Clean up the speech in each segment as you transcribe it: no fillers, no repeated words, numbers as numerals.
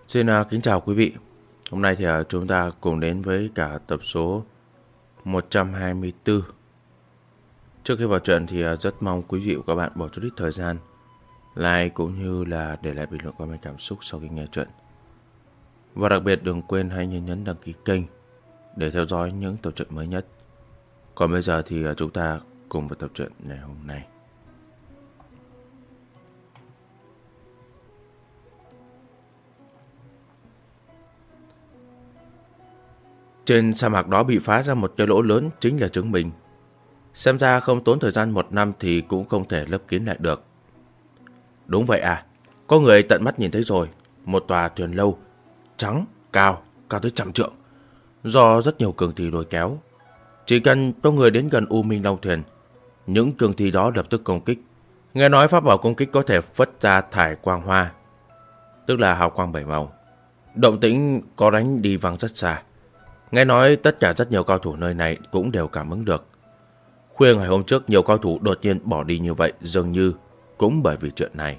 Xin kính chào quý vị. Hôm nay thì chúng ta cùng đến với cả tập số 124. Trước khi vào trận thì rất mong quý vị và các bạn bỏ chút ít thời gian like cũng như là để lại bình luận comment cảm xúc sau khi nghe chuyện. Và đặc biệt đừng quên hãy nhấn đăng ký kênh để theo dõi những tập truyện mới nhất. Còn bây giờ thì chúng ta cùng vào tập truyện ngày hôm nay. Trên sa mạc đó bị phá ra một cái lỗ lớn chính là chứng minh. Xem ra không tốn thời gian 1 năm thì cũng không thể lấp kín lại được. Đúng vậy à, có người tận mắt nhìn thấy rồi. Một tòa thuyền lâu, trắng, cao tới 100 trượng. Do rất nhiều cường thi lôi kéo. Chỉ cần có người đến gần U Minh Long Thuyền, những cường thi đó lập tức công kích. Nghe nói pháp bảo công kích có thể phất ra thải quang hoa, tức là hào quang 7 màu. Động tĩnh có đánh đi vang rất xa. Nghe nói tất cả rất nhiều cao thủ nơi này cũng đều cảm ứng được. Khuya ngày hôm trước nhiều cao thủ đột nhiên bỏ đi như vậy dường như cũng bởi vì chuyện này.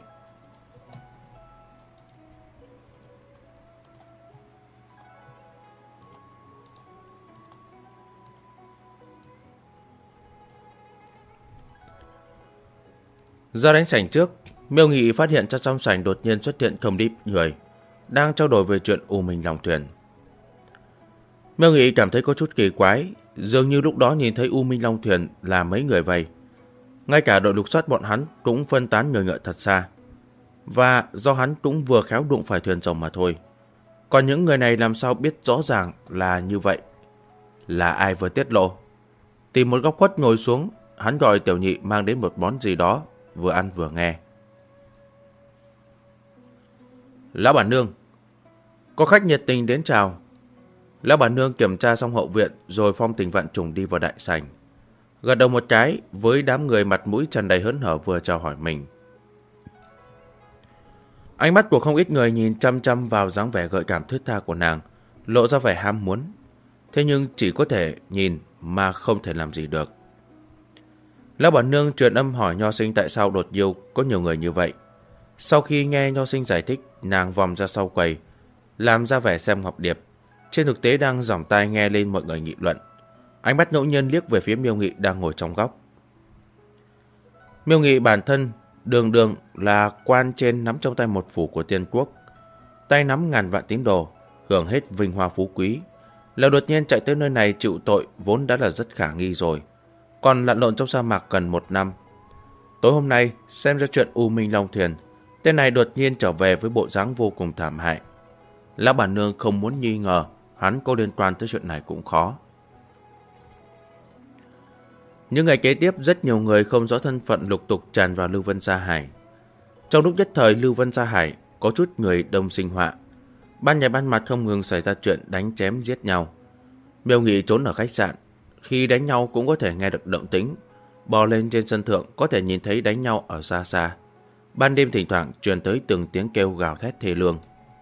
Ra đánh sảnh trước, Miêu Nghị phát hiện ra trong sảnh đột nhiên xuất hiện không ít người đang trao đổi về chuyện U Minh Long Thuyền. Miêu Nghị cảm thấy có chút kỳ quái, dường như lúc đó nhìn thấy U Minh Long Thuyền là mấy người vậy. Ngay cả đội lục soát bọn hắn cũng phân tán nhờ ngợi thật xa. Và do hắn cũng vừa khéo đụng phải thuyền rồng mà thôi. Còn những người này làm sao biết rõ ràng là như vậy? Là ai vừa tiết lộ? Tìm một góc khuất ngồi xuống, hắn gọi Tiểu Nhị mang đến một món gì đó, vừa ăn vừa nghe. Lão bản nương, có khách nhiệt tình đến chào. Lão bản nương kiểm tra xong hậu viện rồi phong tình vạn trùng đi vào đại sảnh. Gật đầu một cái với đám người mặt mũi tràn đầy hớn hở vừa chào hỏi mình. Ánh mắt của không ít người nhìn chăm chăm vào dáng vẻ gợi cảm thướt tha của nàng, lộ ra vẻ ham muốn. Thế nhưng chỉ có thể nhìn mà không thể làm gì được. Lão bản nương truyền âm hỏi Nho Sinh tại sao đột nhiên có nhiều người như vậy. Sau khi nghe Nho Sinh giải thích, nàng vòng ra sau quầy, làm ra vẻ xem Ngọc Điệp. Trên thực tế đang giỏng tai nghe lên mọi người nghị luận. Ánh mắt ngẫu nhiên liếc về phía Miêu Nghị đang ngồi trong góc. Miêu Nghị bản thân đường đường là quan trên nắm trong tay một phủ của Tiên Quốc, tay nắm ngàn vạn tín đồ, hưởng hết vinh hoa phú quý. Là đột nhiên chạy tới nơi này chịu tội vốn đã là rất khả nghi rồi, còn lặn lộn trong sa mạc gần 1 năm. Tối hôm nay xem ra chuyện U Minh Long Thuyền, tên này đột nhiên trở về với bộ dáng vô cùng thảm hại. Lão bản nương không muốn nghi ngờ hắn có liên quan tới chuyện này cũng khó. Những ngày kế tiếp, rất nhiều người không rõ thân phận lục tục tràn vào Lưu Vân Sa Hải. Trong lúc nhất thời Lưu Vân Sa Hải có chút người đông sinh họa. Ban ngày ban mặt không ngừng xảy ra chuyện đánh chém giết nhau. Miêu Nghị trốn ở khách sạn, khi đánh nhau cũng có thể nghe được động tĩnh. Bò lên trên sân thượng có thể nhìn thấy đánh nhau ở xa xa. Ban đêm thỉnh thoảng truyền tới từng tiếng kêu gào thét thê lương.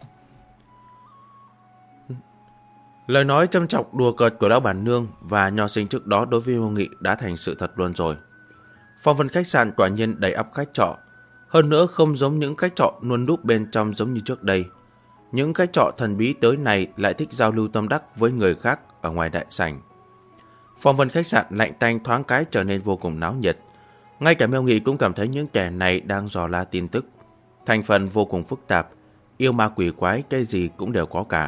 Lời nói châm chọc đùa cợt của lão bản nương và Nho Sinh trước đó đối với Miêu Nghị đã thành sự thật luôn rồi. Phong vân khách sạn quả nhiên đầy ắp khách trọ. Hơn nữa không giống những khách trọ luôn núp bên trong giống như trước đây. Những khách trọ thần bí tới này lại thích giao lưu tâm đắc với người khác ở ngoài đại sảnh. Phong vân khách sạn lạnh tanh thoáng cái trở nên vô cùng náo nhiệt. Ngay cả Miêu Nghị cũng cảm thấy những kẻ này đang dò la tin tức. Thành phần vô cùng phức tạp, yêu ma quỷ quái cái gì cũng đều có cả.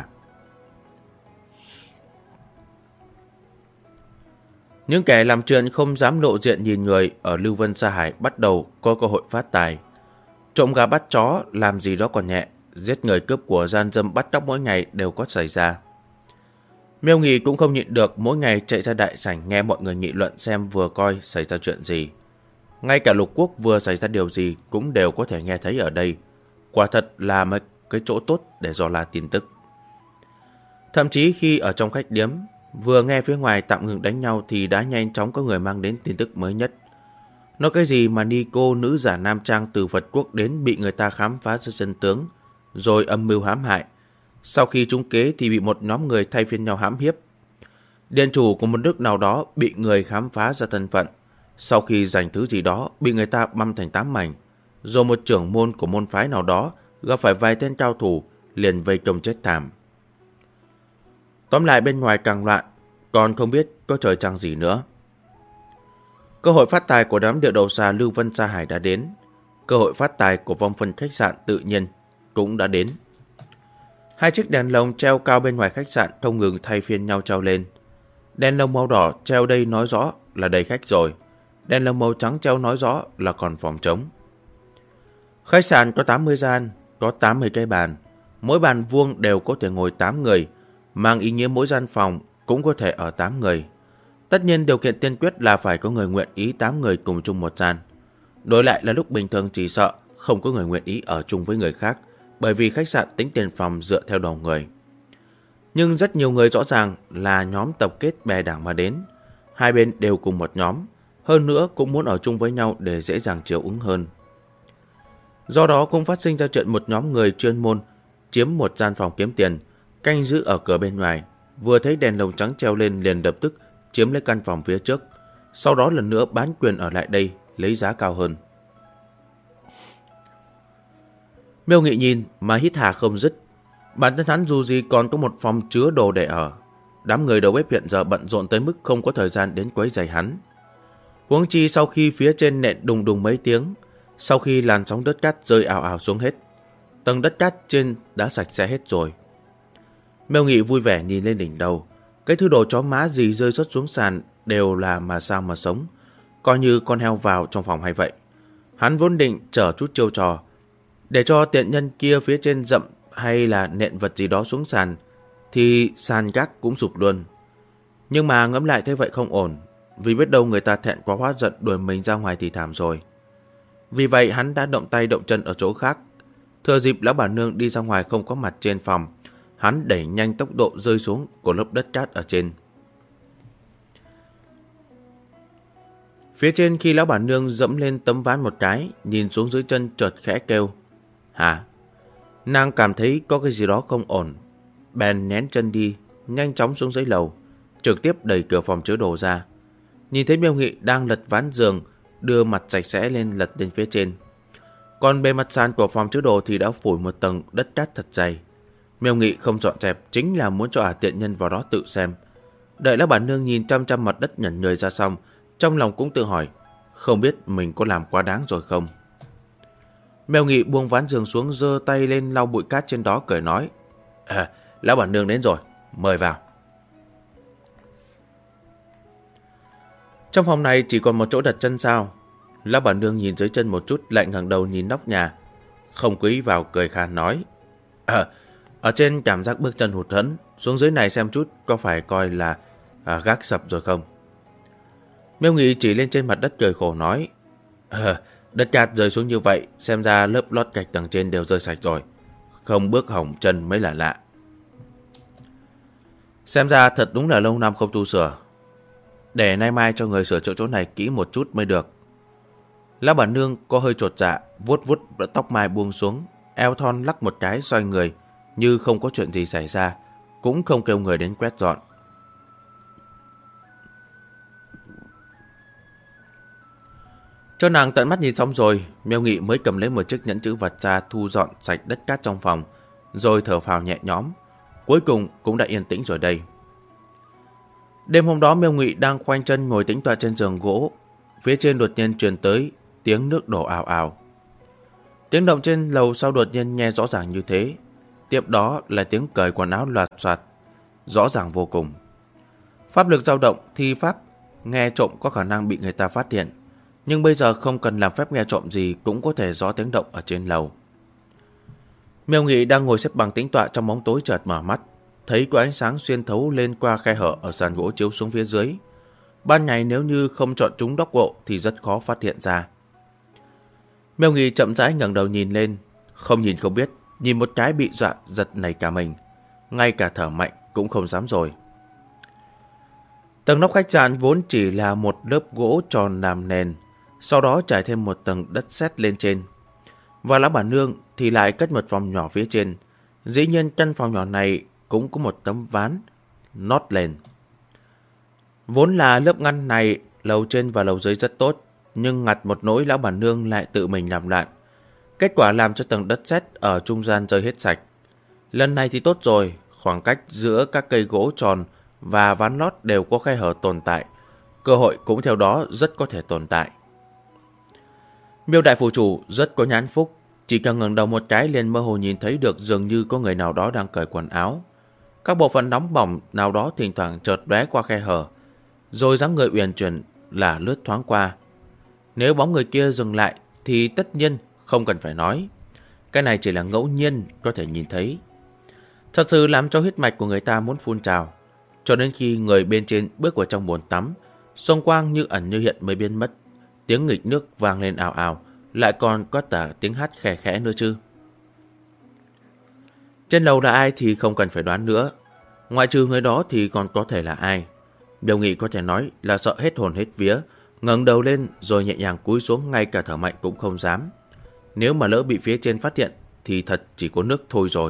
Những kẻ làm chuyện không dám lộ diện nhìn người ở Lưu Vân Sa Hải bắt đầu có cơ hội phát tài. Trộm gà bắt chó làm gì đó còn nhẹ, giết người cướp của gian dâm bắt cóc mỗi ngày đều có xảy ra. Miêu Nghị cũng không nhịn được mỗi ngày chạy ra đại sảnh nghe mọi người nghị luận xem vừa coi xảy ra chuyện gì. Ngay cả lục quốc vừa xảy ra điều gì cũng đều có thể nghe thấy ở đây. Quả thật là một cái chỗ tốt để dò la tin tức. Thậm chí khi ở trong khách điếm, vừa nghe phía ngoài tạm ngừng đánh nhau thì đã nhanh chóng có người mang đến tin tức mới nhất. Nói cái gì mà Nico nữ giả nam trang từ Phật quốc đến bị người ta khám phá ra chân tướng, rồi âm mưu hãm hại. Sau khi trúng kế thì bị một nhóm người thay phiên nhau hãm hiếp. Điện chủ của một nước nào đó bị người khám phá ra thân phận. Sau khi giành thứ gì đó bị người ta băm thành 8 mảnh. Rồi một trưởng môn của môn phái nào đó gặp phải vài tên cao thủ liền vây công chết thảm. Tóm lại bên ngoài càng loạn, còn không biết có trời trăng gì nữa. Cơ hội phát tài của đám địa đầu xà Lưu Vân Sa Hải đã đến. Cơ hội phát tài của vong phân khách sạn tự nhiên cũng đã đến. Hai chiếc đèn lồng treo cao bên ngoài khách sạn không ngừng thay phiên nhau treo lên. Đèn lồng màu đỏ treo đây nói rõ là đầy khách rồi. Đèn lồng màu trắng treo nói rõ là còn phòng trống. Khách sạn có 80 gian, có 80 cái bàn. Mỗi bàn vuông đều có thể ngồi 8 người, mang ý nghĩa mỗi gian phòng cũng có thể ở 8 người. Tất nhiên điều kiện tiên quyết là phải có người nguyện ý 8 người cùng chung một gian. Đổi lại là lúc bình thường chỉ sợ không có người nguyện ý ở chung với người khác, bởi vì khách sạn tính tiền phòng dựa theo đầu người. Nhưng rất nhiều người rõ ràng là nhóm tập kết bè đảng mà đến. Hai bên đều cùng một nhóm, hơn nữa cũng muốn ở chung với nhau để dễ dàng chiều ứng hơn. Do đó cũng phát sinh ra chuyện một nhóm người chuyên môn chiếm một gian phòng kiếm tiền, canh giữ ở cửa bên ngoài, vừa thấy đèn lồng trắng treo lên liền lập tức chiếm lấy căn phòng phía trước, sau đó lần nữa bán quyền ở lại đây lấy giá cao hơn. Miêu Nghị nhìn mà hít hà không dứt. Bản thân hắn dù gì còn có một phòng chứa đồ để ở. Đám người đầu bếp hiện giờ bận rộn tới mức không có thời gian đến quấy rầy hắn. Huống chi sau khi phía trên nện đùng đùng mấy tiếng, sau khi làn sóng đất cát rơi ào ào xuống hết, tầng đất cát trên đã sạch sẽ hết rồi. Miêu Nghị vui vẻ nhìn lên đỉnh đầu. Cái thứ đồ chó má gì rơi rớt xuống sàn đều là mà sao mà sống, coi như con heo vào trong phòng hay vậy. Hắn vốn định chở chút chiêu trò, để cho tiện nhân kia phía trên dậm hay là nện vật gì đó xuống sàn, thì sàn gác cũng sụp luôn. Nhưng mà ngẫm lại thế vậy không ổn, vì biết đâu người ta thẹn quá hóa giận đuổi mình ra ngoài thì thảm rồi. Vì vậy hắn đã động tay động chân ở chỗ khác. Thừa dịp lão bà nương đi ra ngoài không có mặt trên phòng, hắn đẩy nhanh tốc độ rơi xuống của lớp đất cát ở trên. Phía trên khi lão bà nương dẫm lên tấm ván một cái, nhìn xuống dưới chân chợt khẽ kêu: "Hả?" Nàng cảm thấy có cái gì đó không ổn, bèn nén chân đi, nhanh chóng xuống dưới lầu, trực tiếp đẩy cửa phòng chứa đồ ra. Nhìn thấy Miêu Nghị đang lật ván giường, đưa mặt sạch sẽ lên lật lên phía trên. Còn bề mặt sàn của phòng chứa đồ thì đã phủ một tầng đất cát thật dày. Miêu Nghị không dọn dẹp chính là muốn cho tiện nhân vào đó tự xem. Đợi lão bà nương nhìn chăm chăm mặt đất nhẩn nhời ra xong, trong lòng cũng tự hỏi, không biết mình có làm quá đáng rồi không. Miêu Nghị buông ván giường xuống, giơ tay lên lau bụi cát trên đó, cười nói: "Lão bà nương đến rồi, mời vào." Trong phòng này chỉ còn một chỗ đặt chân sao? Lão bà nương nhìn dưới chân một chút, lại ngẩng đầu nhìn nóc nhà, không quý vào cười khan nói: "Ở trên cảm giác bước chân hụt hẫng, xuống dưới này xem chút có phải coi là gác sập rồi không?" Miêu Nghị chỉ lên trên mặt đất cười khổ nói: "Đất cát rơi xuống như vậy, xem ra lớp lót gạch tầng trên đều rơi sạch rồi, không bước hỏng chân mới là lạ. Xem ra thật đúng là lâu năm không tu sửa. Để nay mai cho người sửa chữa chỗ này kỹ một chút mới được." Lão bà nương có hơi chột dạ, vuốt vuốt tóc mai buông xuống, eo thon lắc một cái xoay người, như không có chuyện gì xảy ra, cũng không kêu người đến quét dọn. Cho nàng tận mắt nhìn xong rồi, Miêu Nghị mới cầm lấy một chiếc nhẫn chữ vật ra thu dọn sạch đất cát trong phòng, rồi thở phào nhẹ nhõm. Cuối cùng cũng đã yên tĩnh rồi đây. Đêm hôm đó Miêu Nghị đang khoanh chân ngồi tĩnh tọa trên giường gỗ, phía trên đột nhiên truyền tới tiếng nước đổ ào ào. Tiếng động trên lầu sau đột nhiên nghe rõ ràng như thế, tiếp đó là tiếng cởi quần áo loạt soạt, rõ ràng vô cùng. Pháp lực dao động, thi pháp nghe trộm có khả năng bị người ta phát hiện, nhưng bây giờ không cần làm phép nghe trộm gì cũng có thể rõ tiếng động ở trên lầu. Miêu Nghị đang ngồi xếp bằng tĩnh tọa trong bóng tối, chợt mở mắt, thấy có ánh sáng xuyên thấu lên qua khe hở ở sàn gỗ chiếu xuống phía dưới. Ban ngày nếu như không chọn chúng đốc bộ thì rất khó phát hiện ra. Miêu Nghị chậm rãi ngẩng đầu nhìn lên, không nhìn không biết, nhìn một cái bị dọa giật nảy cả mình, ngay cả thở mạnh cũng không dám rồi. Tầng nóc khách sạn vốn chỉ là một lớp gỗ tròn làm nền, sau đó trải thêm một tầng đất sét lên trên. Và lão bà nương thì lại cất một phòng nhỏ phía trên. Dĩ nhiên căn phòng nhỏ này cũng có một tấm ván nót lên. Vốn là lớp ngăn này, lầu trên và lầu dưới rất tốt, nhưng ngặt một nỗi lão bà nương lại tự mình làm loạn. Kết quả làm cho tầng đất sét ở trung gian rơi hết sạch. Lần này thì tốt rồi, khoảng cách giữa các cây gỗ tròn và ván lót đều có khe hở tồn tại. Cơ hội cũng theo đó rất có thể tồn tại. Miêu đại phủ chủ rất có nhãn phúc, chỉ cần ngẩng đầu một cái liền mơ hồ nhìn thấy được dường như có người nào đó đang cởi quần áo. Các bộ phận nóng bỏng nào đó thỉnh thoảng chợt lóe qua khe hở, rồi dáng người uyển chuyển là lướt thoáng qua. Nếu bóng người kia dừng lại thì tất nhiên không cần phải nói. Cái này chỉ là ngẫu nhiên có thể nhìn thấy. Thật sự làm cho huyết mạch của người ta muốn phun trào. Cho đến khi người bên trên bước vào trong bồn tắm, xuân quang như ẩn như hiện mới biến mất. Tiếng nghịch nước vang lên ào ào, lại còn có cả tiếng hát khẽ khẽ nữa chứ. Trên lầu là ai thì không cần phải đoán nữa. Ngoại trừ người đó thì còn có thể là ai. Miêu Nghị có thể nói là sợ hết hồn hết vía, ngẩng đầu lên rồi nhẹ nhàng cúi xuống, ngay cả thở mạnh cũng không dám. Nếu mà lỡ bị phía trên phát hiện thì thật chỉ có nước thôi rồi.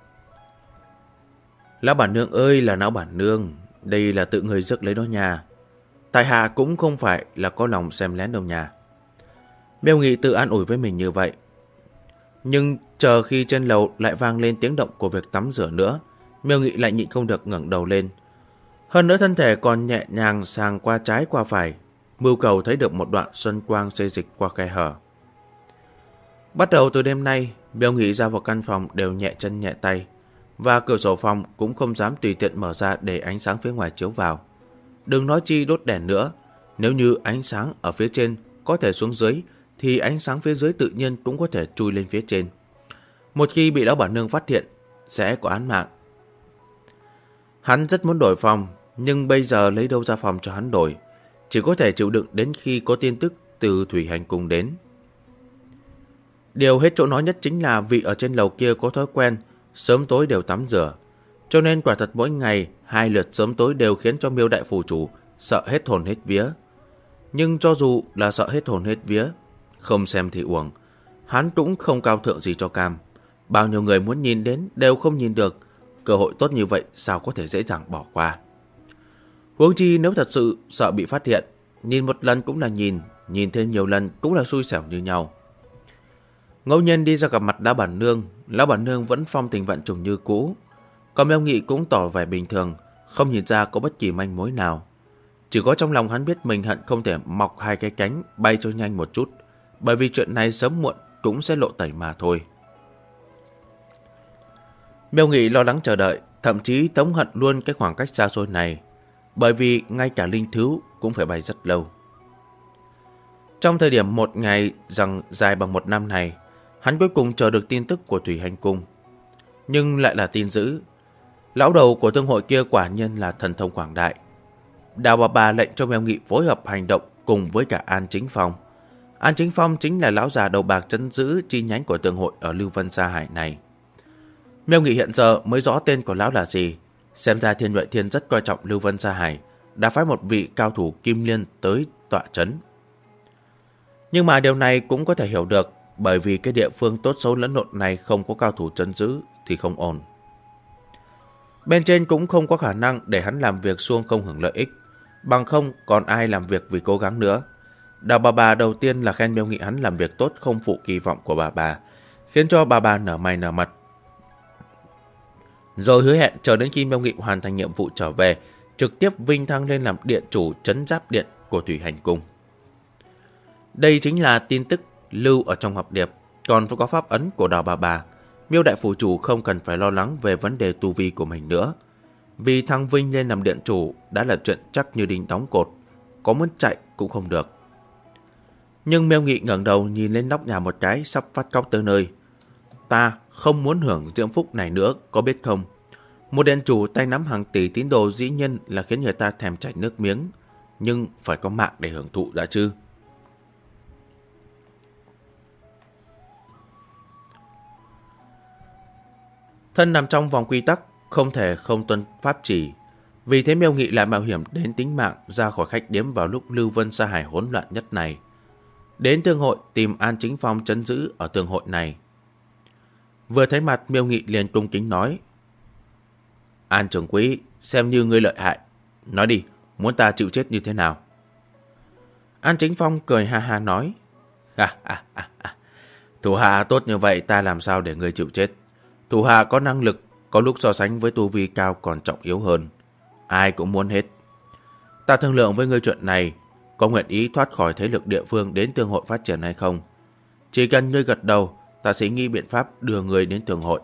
Lão bản nương ơi là lão bản nương, đây là tự người rước lấy đó nhà. Tại hạ cũng không phải là có lòng xem lén đâu nhà. Miêu Nghị tự an ủi với mình như vậy. Nhưng chờ khi trên lầu lại vang lên tiếng động của việc tắm rửa nữa, Miêu Nghị lại nhịn không được ngẩng đầu lên. Hơn nữa thân thể còn nhẹ nhàng sang qua trái qua phải, mưu cầu thấy được một đoạn xuân quang xê dịch qua khe hở. Bắt đầu từ đêm nay, Miêu Nghị ra vào căn phòng đều nhẹ chân nhẹ tay, và cửa sổ phòng cũng không dám tùy tiện mở ra để ánh sáng phía ngoài chiếu vào. Đừng nói chi đốt đèn nữa, nếu như ánh sáng ở phía trên có thể xuống dưới, thì ánh sáng phía dưới tự nhiên cũng có thể chui lên phía trên. Một khi bị lão bản nương phát hiện, sẽ có án mạng. Hắn rất muốn đổi phòng, nhưng bây giờ lấy đâu ra phòng cho hắn đổi. Chỉ có thể chịu đựng đến khi có tin tức từ Thủy Hành Cung đến. Điều hết chỗ nói nhất chính là vị ở trên lầu kia có thói quen sớm tối đều tắm rửa. Cho nên quả thật mỗi ngày 2 lượt sớm tối đều khiến cho Miêu đại phủ chủ sợ hết hồn hết vía. Nhưng cho dù là sợ hết hồn hết vía, không xem thì uổng, hắn cũng không cao thượng gì cho cam. Bao nhiêu người muốn nhìn đến đều không nhìn được. Cơ hội tốt như vậy sao có thể dễ dàng bỏ qua. Huống chi nếu thật sự sợ bị phát hiện, nhìn một lần cũng là nhìn thêm nhiều lần cũng là xui xẻo như nhau. Ngẫu nhiên đi ra gặp mặt lão bản nương vẫn phong tình vạn trùng như cũ. Còn Miêu Nghị cũng tỏ vẻ bình thường, không nhìn ra có bất kỳ manh mối nào. Chỉ có trong lòng hắn biết mình hận không thể mọc 2 cái cánh bay cho nhanh một chút, bởi vì chuyện này sớm muộn cũng sẽ lộ tẩy mà thôi. Miêu Nghị lo lắng chờ đợi, thậm chí thống hận luôn cái khoảng cách xa xôi này, bởi vì ngay cả linh thú cũng phải bay rất lâu. Trong thời điểm một ngày rằng dài bằng 1 năm này, hắn cuối cùng chờ được tin tức của Thủy Hành Cung. Nhưng lại là tin dữ. Lão đầu của thương hội kia quả nhiên là thần thông quảng đại. Đào bà lệnh cho Miêu Nghị phối hợp hành động cùng với cả An Chính Phong. An Chính Phong chính là lão già đầu bạc trấn giữ chi nhánh của thương hội ở Lưu Vân Sa Hải này. Miêu Nghị hiện giờ mới rõ tên của lão là gì. Xem ra Thiên Nhuệ Thiên rất coi trọng Lưu Vân Sa Hải, đã phái một vị cao thủ kim liên tới tọa trấn. Nhưng mà điều này cũng có thể hiểu được, bởi vì cái địa phương tốt xấu lẫn lộn này không có cao thủ trấn giữ thì không ổn. Bên trên cũng không có khả năng để hắn làm việc suông không hưởng lợi ích, bằng không còn ai làm việc vì cố gắng nữa. Đào bà đầu tiên là khen Miêu Nghị hắn làm việc tốt không phụ kỳ vọng của bà, khiến cho bà nở mày nở mặt. Rồi hứa hẹn chờ đến khi Miêu Nghị hoàn thành nhiệm vụ trở về, trực tiếp vinh thăng lên làm điện chủ trấn giáp điện của Thủy Hành Cung. Đây chính là tin tức lưu ở trong ngọc điệp, còn phải có pháp ấn của Đào bà. Miêu đại phủ chủ không cần phải lo lắng về vấn đề tu vi của mình nữa. Vì thăng vinh lên làm điện chủ đã là chuyện chắc như đinh đóng cột, có muốn chạy cũng không được. Nhưng Miêu Nghị ngẩng đầu nhìn lên nóc nhà một cái, sắp phát khóc tới nơi. Ta không muốn hưởng diễm phúc này nữa, có biết không? Một điện chủ tay nắm hàng tỷ tín đồ dĩ nhiên là khiến người ta thèm chảy nước miếng, nhưng phải có mạng để hưởng thụ đã chứ. Thân nằm trong vòng quy tắc, không thể không tuân pháp chỉ. Vì thế Miêu Nghị lại mạo hiểm đến tính mạng ra khỏi khách điếm vào lúc Lưu Vân Sa Hải hỗn loạn nhất này. Đến thương hội tìm An Chính Phong trấn giữ ở thương hội này. Vừa thấy mặt, Miêu Nghị liền cung kính nói: An trưởng quý, xem như ngươi lợi hại. Nói đi, muốn ta chịu chết như thế nào? An Chính Phong cười ha ha nói: Thủ hạ tốt như vậy ta làm sao để ngươi chịu chết? Thủ hạ có năng lực, có lúc so sánh với tu vi cao còn trọng yếu hơn. Ai cũng muốn hết. Ta thương lượng với ngươi chuyện này, có nguyện ý thoát khỏi thế lực địa phương đến thương hội phát triển hay không? Chỉ cần ngươi gật đầu, ta sẽ nghĩ biện pháp đưa ngươi đến thương hội.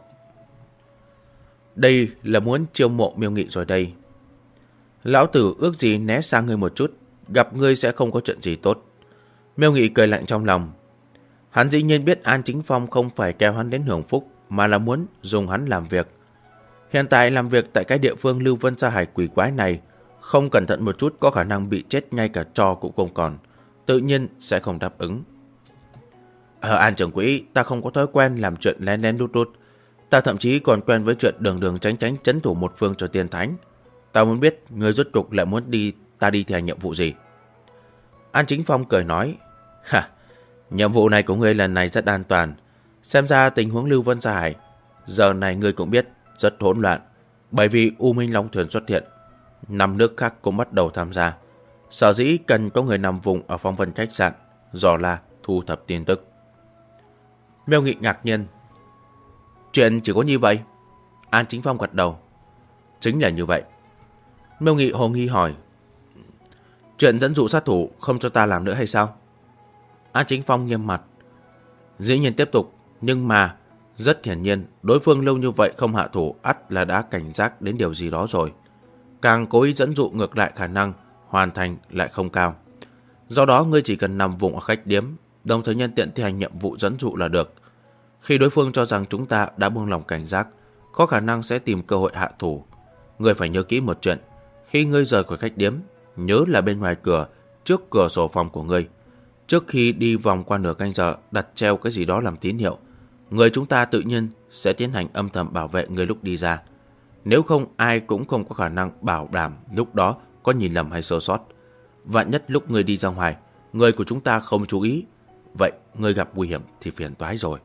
Đây là muốn chiêu mộ Miêu Nghị rồi đây. Lão tử ước gì né sang ngươi một chút, gặp ngươi sẽ không có chuyện gì tốt. Miêu Nghị cười lạnh trong lòng. Hắn dĩ nhiên biết An Chính Phong không phải kéo hắn đến hưởng phúc, mà là muốn dùng hắn làm việc. Hiện tại làm việc tại cái địa phương Lưu Vân Sa Hải quỷ quái này, không cẩn thận một chút có khả năng bị chết ngay cả tro cũng không còn, tự nhiên sẽ không đáp ứng. An trưởng quỹ, ta không có thói quen làm chuyện lén lén lút lút. Ta thậm chí còn quen với chuyện đường đường tránh tránh trấn thủ một phương cho tiên thánh. Ta muốn biết người rốt cục lại muốn ta đi thi hành nhiệm vụ gì. An Chính Phong cười nói, nhiệm vụ này của ngươi lần này rất an toàn. Xem ra tình huống Lưu Vân Sa Hải giờ này ngươi cũng biết rất hỗn loạn, bởi vì U Minh Long Thuyền xuất hiện, 5 nước khác cũng bắt đầu tham gia. Sở dĩ cần có người nằm vùng ở phong vân khách sạn dò la thu thập tin tức. Miêu Nghị ngạc nhiên, chuyện chỉ có như vậy? An Chính Phong gật đầu, chính là như vậy. Miêu Nghị hồ nghi hỏi, chuyện dẫn dụ sát thủ không cho ta làm nữa hay sao? An Chính Phong nghiêm mặt, dĩ nhiên tiếp tục, nhưng mà rất hiển nhiên đối phương lâu như vậy không hạ thủ, ắt là đã cảnh giác đến điều gì đó rồi. Càng cố ý dẫn dụ ngược lại, khả năng hoàn thành lại không cao. Do đó ngươi chỉ cần nằm vùng ở khách điếm, đồng thời nhân tiện thi hành nhiệm vụ dẫn dụ là được. Khi đối phương cho rằng chúng ta đã buông lỏng cảnh giác, có khả năng sẽ tìm cơ hội hạ thủ. Ngươi phải nhớ kỹ một chuyện, khi ngươi rời khỏi khách điếm, nhớ là bên ngoài cửa, trước cửa sổ phòng của ngươi. Trước khi đi vòng qua nửa canh giờ, đặt treo cái gì đó làm tín hiệu. Người chúng ta tự nhiên sẽ tiến hành âm thầm bảo vệ người lúc đi ra. Nếu không, ai cũng không có khả năng bảo đảm lúc đó có nhìn lầm hay sơ sót. Vạn nhất lúc người đi ra ngoài, người của chúng ta không chú ý, vậy người gặp nguy hiểm thì phiền toái rồi.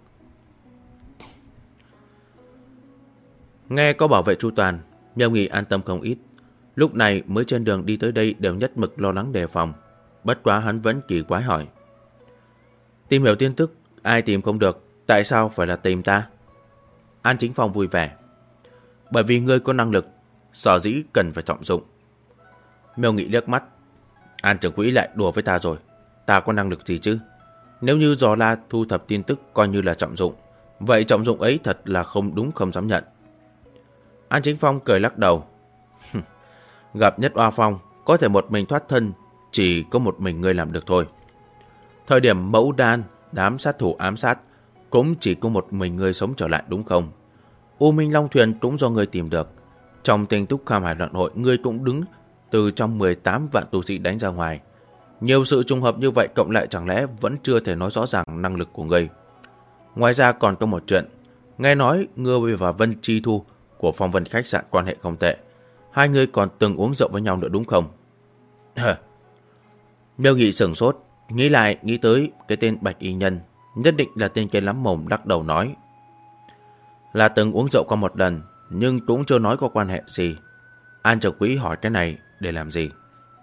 Nghe có bảo vệ chu toàn, Miêu Nghị an tâm không ít. Lúc này mới trên đường đi tới đây đều nhất mực lo lắng đề phòng. Bất quá hắn vẫn kỳ quái hỏi, tìm hiểu tin tức, ai tìm không được, tại sao phải là tìm ta? An Chính Phong vui vẻ, bởi vì ngươi có năng lực, sở dĩ cần phải trọng dụng. Miêu Nghị liếc mắt, An trưởng quỹ lại đùa với ta rồi, ta có năng lực gì chứ? Nếu như dò la thu thập tin tức coi như là trọng dụng, vậy trọng dụng ấy thật là không đúng, không dám nhận. An Chính Phong cười lắc đầu, gặp nhất oa phong, có thể một mình thoát thân, chỉ có một mình ngươi làm được thôi. Thời điểm mẫu đan, đám sát thủ ám sát, cũng chỉ có một mình ngươi sống trở lại đúng không? U Minh Long Thuyền cũng do ngươi tìm được. Trong Tinh Túc Kham Hải Loạn Hội, ngươi cũng đứng từ trong 18 vạn tu sĩ đánh ra ngoài. Nhiều sự trùng hợp như vậy cộng lại chẳng lẽ vẫn chưa thể nói rõ ràng năng lực của ngươi. Ngoài ra còn có một chuyện, nghe nói ngươi và Vân Chi Thu của phong vân khách sạn quan hệ không tệ. Hai người còn từng uống rượu với nhau nữa đúng không? Miêu Nghị sửng sốt, nghĩ lại nghĩ tới cái tên Bạch Y Nhân, nhất định là tên kia lắm mồm, lắc đầu nói, là từng uống rượu qua một lần, nhưng cũng chưa nói có quan hệ gì. An trưởng quỹ hỏi cái này để làm gì?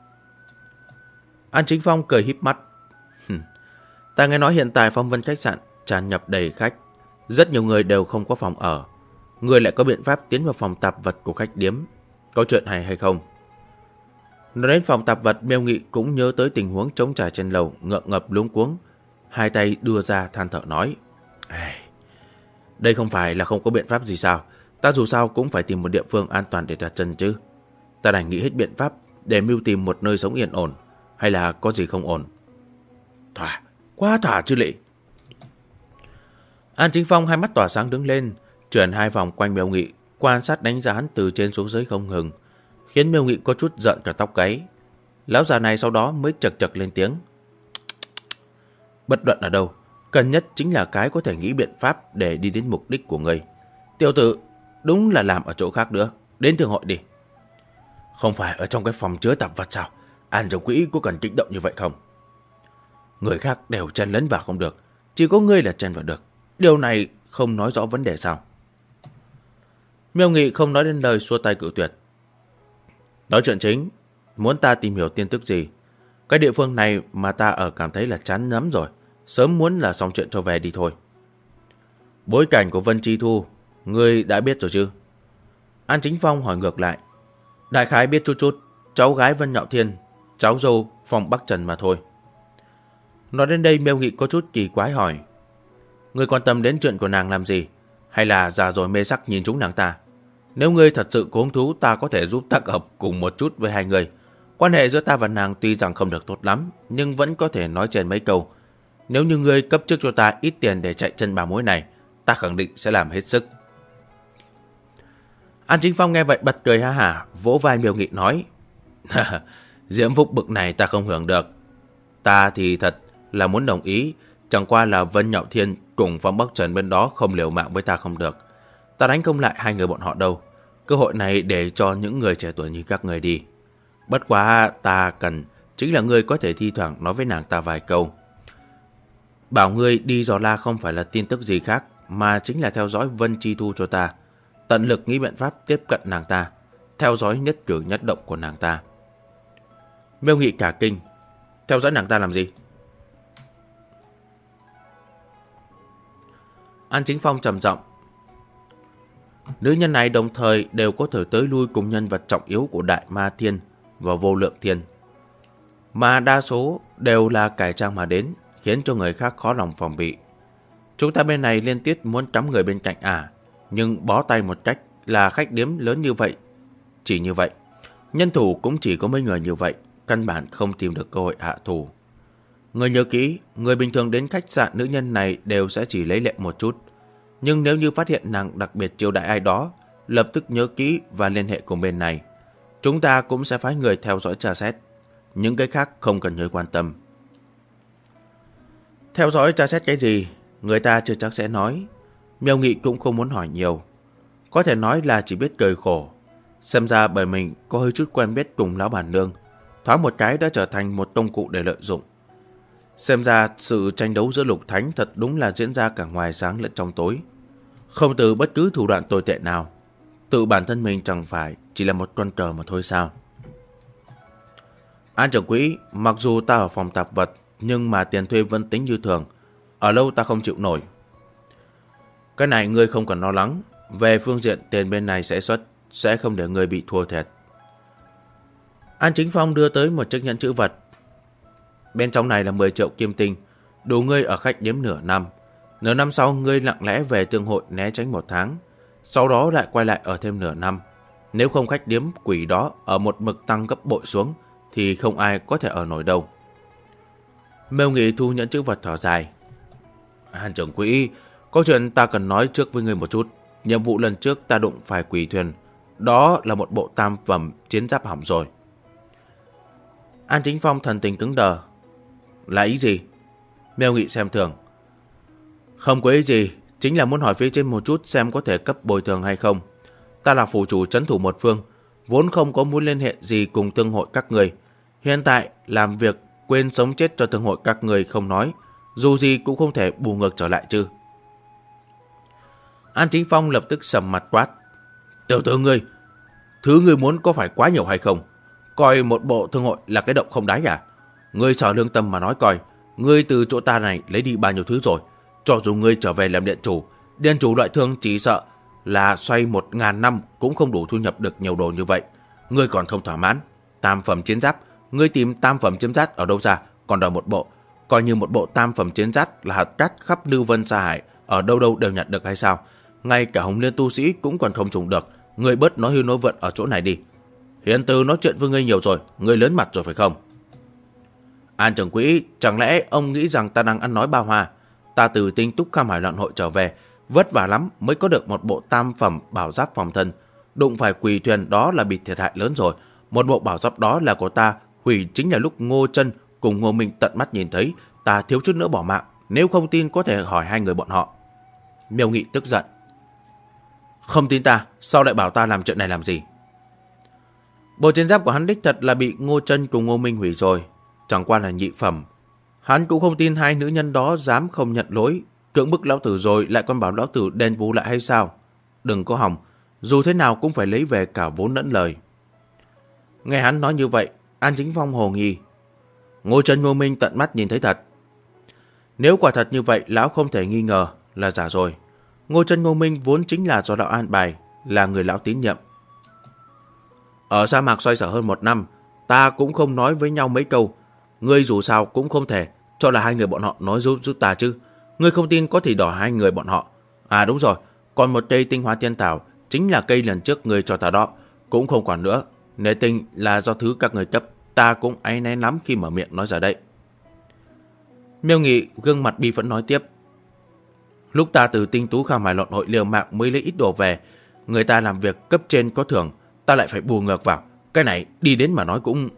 An Chính Phong cười híp mắt, ta nghe nói hiện tại phong vân khách sạn tràn ngập đầy khách, rất nhiều người đều không có phòng ở. Người lại có biện pháp tiến vào phòng tạp vật của khách điếm, có chuyện hay không? Nói đến phòng tạp vật, Miêu Nghị cũng nhớ tới tình huống trống trải trên lầu, ngượng ngập luống cuống, hai tay đưa ra than thở nói, đây không phải là không có biện pháp gì sao? Ta dù sao cũng phải tìm một địa phương an toàn để đặt chân chứ. Ta đành nghĩ hết biện pháp để mưu tìm một nơi sống yên ổn, hay là có gì không ổn? Thỏa, quá thỏa chứ lị. An Chính Phong hai mắt tỏa sáng đứng lên, chuyển hai vòng quanh Miêu Nghị, quan sát đánh giá hắn từ trên xuống dưới không ngừng, khiến Miêu Nghị có chút giận cả tóc gáy. Lão già này sau đó mới chật chật lên tiếng, bất luận ở đâu, cần nhất chính là cái có thể nghĩ biện pháp để đi đến mục đích của người. Tiểu tử, đúng là làm ở chỗ khác nữa, đến thương hội đi. Không phải ở trong cái phòng chứa tạp vật sao? An trưởng quỹ có cần kích động như vậy không? Người khác đều chen lấn vào không được, chỉ có ngươi là chen vào được. Điều này không nói rõ vấn đề sao? Miêu Nghị không nói đến lời, xua tay cự tuyệt. Nói chuyện chính, muốn ta tìm hiểu tin tức gì? Cái địa phương này mà ta ở cảm thấy là chán lắm rồi, sớm muốn là xong chuyện cho về đi thôi. Bối cảnh của Vân Chi Thu, Ngươi đã biết rồi chứ? An Chính Phong hỏi ngược lại. Đại khái biết chút chút, cháu gái Vân Nhạo Thiên, cháu dâu Phong Bắc Trần mà thôi. Nói đến đây Miêu Nghị có chút kỳ quái hỏi. Ngươi quan tâm đến chuyện của nàng làm gì? Hay là già rồi mê sắc nhìn chúng nàng ta? Nếu ngươi thật sự có hứng thú, ta có thể giúp tác hợp cùng một chút với hai người. Quan hệ giữa ta và nàng tuy rằng không được tốt lắm, nhưng vẫn có thể nói trên mấy câu. Nếu như ngươi cấp trước cho ta ít tiền để chạy chân bà mối này, ta khẳng định sẽ làm hết sức. An Chính Phong nghe vậy bật cười ha hả, vỗ vai Miêu Nghị nói. Diễm phúc bực này ta không hưởng được. Ta thì thật là muốn đồng ý, chẳng qua là Vân Nhạo Thiên cùng Phong Bắc Trần bên đó không liều mạng với ta không được. Ta đánh không lại hai người bọn họ đâu. Cơ hội này để cho những người trẻ tuổi như các người đi. Bất quá ta cần chính là ngươi có thể thi thoảng nói với nàng ta vài câu. Bảo ngươi đi dò la không phải là tin tức gì khác, mà chính là theo dõi Vân Chi Thu cho ta. Tận lực nghĩ biện pháp tiếp cận nàng ta, theo dõi nhất cử nhất động của nàng ta. Miêu Nghị cả kinh. Theo dõi nàng ta làm gì? An Chính Phong trầm giọng. Nữ nhân này đồng thời đều có thể tới lui cùng nhân vật trọng yếu của Đại Ma Thiên và Vô Lượng Thiên, mà đa số đều là cải trang mà đến, khiến cho người khác khó lòng phòng bị. Chúng ta bên này liên tiếp muốn cắm người bên cạnh nhưng bó tay một cách là khách điếm lớn như vậy. Chỉ như vậy, nhân thủ cũng chỉ có mấy người như vậy, căn bản không tìm được cơ hội hạ thủ. Người nhớ kỹ, người bình thường đến khách sạn nữ nhân này đều sẽ chỉ lấy lệ một chút. Nhưng nếu như phát hiện nàng đặc biệt chiêu đãi ai đó, lập tức nhớ kỹ và liên hệ cùng bên này. Chúng ta cũng sẽ phái người theo dõi tra xét. Những cái khác không cần nhớ quan tâm. Theo dõi tra xét cái gì, người ta chưa chắc sẽ nói. Miêu Nghị cũng không muốn hỏi nhiều. Có thể nói là chỉ biết cười khổ. Xem ra bởi mình có hơi chút quen biết cùng lão bản nương, thoáng một cái đã trở thành một công cụ để lợi dụng. Xem ra sự tranh đấu giữa Lục Thánh thật đúng là diễn ra cả ngoài sáng lẫn trong tối. Không từ bất cứ thủ đoạn tồi tệ nào. Tự bản thân mình chẳng phải chỉ là một con cờ mà thôi sao? An trưởng quỹ, mặc dù ta ở phòng tạp vật, nhưng mà tiền thuê vẫn tính như thường. Ở lâu ta không chịu nổi. Cái này ngươi không cần lo lắng. Về phương diện tiền bên này sẽ xuất, sẽ không để ngươi bị thua thiệt. An Chính Phong đưa tới một chiếc nhẫn chữ vật. Bên trong này là 10 triệu kim tinh, đủ ngươi ở khách điếm nửa năm. Nửa năm sau ngươi lặng lẽ về thương hội né tránh 1 tháng, sau đó lại quay lại ở thêm nửa năm. Nếu không khách điếm quỷ đó ở một mực tăng gấp bội xuống, thì không ai có thể ở nổi đâu. Miêu Nghị thu nhẫn chữ vật thở dài. An trưởng quỹ, có chuyện ta cần nói trước với ngươi một chút. Nhiệm vụ lần trước ta đụng phải quỷ thuyền, đó là một bộ tam phẩm chiến giáp hỏng rồi. An Chính Phong thần tình cứng đờ. Là ý gì? Miêu Nghị xem thường. Không có ý gì, chính là muốn hỏi phía trên một chút xem có thể cấp bồi thường hay không. Ta là phủ chủ trấn thủ một phương, vốn không có muốn liên hệ gì cùng thương hội các người. Hiện tại làm việc quên sống chết cho thương hội các người không nói, dù gì cũng không thể bù ngược trở lại chứ. An Chính Phong lập tức sầm mặt quát. Tiểu tử ngươi, thứ ngươi muốn có phải quá nhiều hay không? Coi một bộ thương hội là cái động không đáy à? Ngươi sở lương tâm mà nói coi, ngươi từ chỗ ta này lấy đi bao nhiêu thứ rồi. Cho dù ngươi trở về làm điện chủ loại thương chỉ sợ là xoay 1000 năm cũng không đủ thu nhập được nhiều đồ như vậy. Ngươi còn không thỏa mãn. Tam phẩm chiến giáp, ngươi tìm tam phẩm chiến giáp ở đâu ra, còn đòi một bộ. Coi như một bộ tam phẩm chiến giáp là hạt cát khắp Lưu Vân Sa Hải, ở đâu đâu đều nhặt được hay sao? Ngay cả Hồng Liên tu sĩ cũng còn không dùng được. Ngươi bớt nói hưu nói vượn ở chỗ này đi. Hiền từ nói chuyện với ngươi nhiều rồi, ngươi lớn mặt rồi phải không? An trưởng quỹ, chẳng lẽ ông nghĩ rằng ta đang ăn nói ba hoa? Ta từ Tinh Túc Kham Hải Loạn Hội trở về, vất vả lắm mới có được một bộ tam phẩm bảo giáp phòng thân. Đụng phải quỷ thuyền đó là bị thiệt hại lớn rồi. Một bộ bảo giáp đó là của ta, hủy chính là lúc Ngô Chân cùng Ngô Minh tận mắt nhìn thấy. Ta thiếu chút nữa bỏ mạng, nếu không tin có thể hỏi hai người bọn họ. Miêu Nghị tức giận. Không tin ta, sao lại bảo ta làm chuyện này làm gì? Bộ chiến giáp của hắn đích thật là bị Ngô Chân cùng Ngô Minh hủy rồi, chẳng qua là nhị phẩm. Hắn cũng không tin hai nữ nhân đó dám không nhận lỗi, cưỡng bức lão tử rồi lại còn bảo lão tử đền bù lại hay sao? Đừng có hòng, dù thế nào cũng phải lấy về cả vốn lẫn lời. Nghe hắn nói như vậy, An Chính Phong hồ nghi. Ngô Chân Ngô Minh tận mắt nhìn thấy thật. Nếu quả thật như vậy, lão không thể nghi ngờ là giả rồi. Ngô Chân Ngô Minh vốn chính là do lão an bài, là người lão tín nhiệm. Ở sa mạc xoay sở hơn 1 năm, ta cũng không nói với nhau mấy câu. Ngươi dù sao cũng không thể cho là hai người bọn họ nói giúp ta chứ. Ngươi không tin có thể đòi hai người bọn họ. À đúng rồi, còn một cây tinh hoa tiên thảo chính là cây lần trước ngươi cho ta đó, cũng không còn nữa. Nề tình là do thứ các người cấp, ta cũng áy náy lắm khi mở miệng nói ra đây. Miêu Nghị gương mặt bi phẫn nói tiếp. Lúc ta từ Tinh Tú Khang Mài Lộn hội liều mạng mới lấy ít đồ về, người ta làm việc cấp trên có thưởng, ta lại phải bù ngược vào. Cái này đi đến mà nói cũng...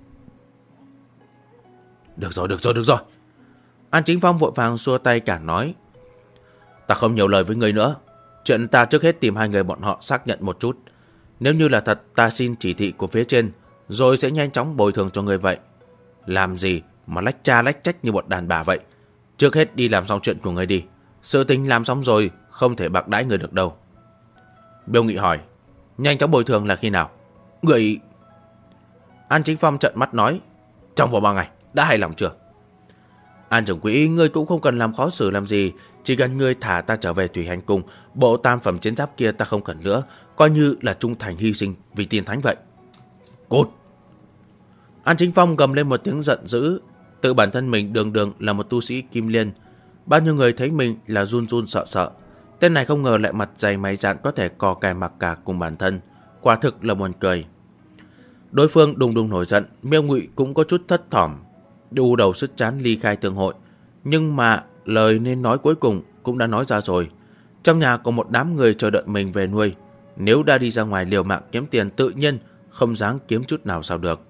Được rồi. An Chính Phong vội vàng xua tay cản nói. Ta không nhiều lời với người nữa. Chuyện ta trước hết tìm hai người bọn họ xác nhận một chút. Nếu như là thật, ta xin chỉ thị của phía trên, rồi sẽ nhanh chóng bồi thường cho người vậy. Làm gì mà lách cha lách trách như một đàn bà vậy? Trước hết đi làm xong chuyện của người đi. Sự tình làm xong rồi, không thể bạc đãi người được đâu. Miêu Nghị hỏi, nhanh chóng bồi thường là khi nào? Người... An Chính Phong trợn mắt nói, trong vòng 3 ngày, đã hài lòng chưa? An trưởng quỹ, ngươi cũng không cần làm khó xử làm gì, chỉ cần ngươi thả ta trở về Thủy Hành Cung, bộ tam phẩm chiến giáp kia ta không cần nữa, coi như là trung thành hy sinh vì tiên thánh vậy. Cút! An Chính Phong gầm lên một tiếng giận dữ, tự bản thân mình đường là một tu sĩ kim liên, bao nhiêu người thấy mình là run run sợ sợ. Tên này không ngờ lại mặt dày mày dạn có thể cò kè mặc cả cùng bản thân, quả thực là buồn cười. Đối phương đùng đùng nổi giận, Miêu Ngụy cũng có chút thất thỏm, đu đầu sứt chán ly khai tương hội. Nhưng mà lời nên nói cuối cùng cũng đã nói ra rồi. Trong nhà có một đám người chờ đợi mình về nuôi, nếu đã đi ra ngoài liều mạng kiếm tiền tự nhiên không dám kiếm chút nào sao được.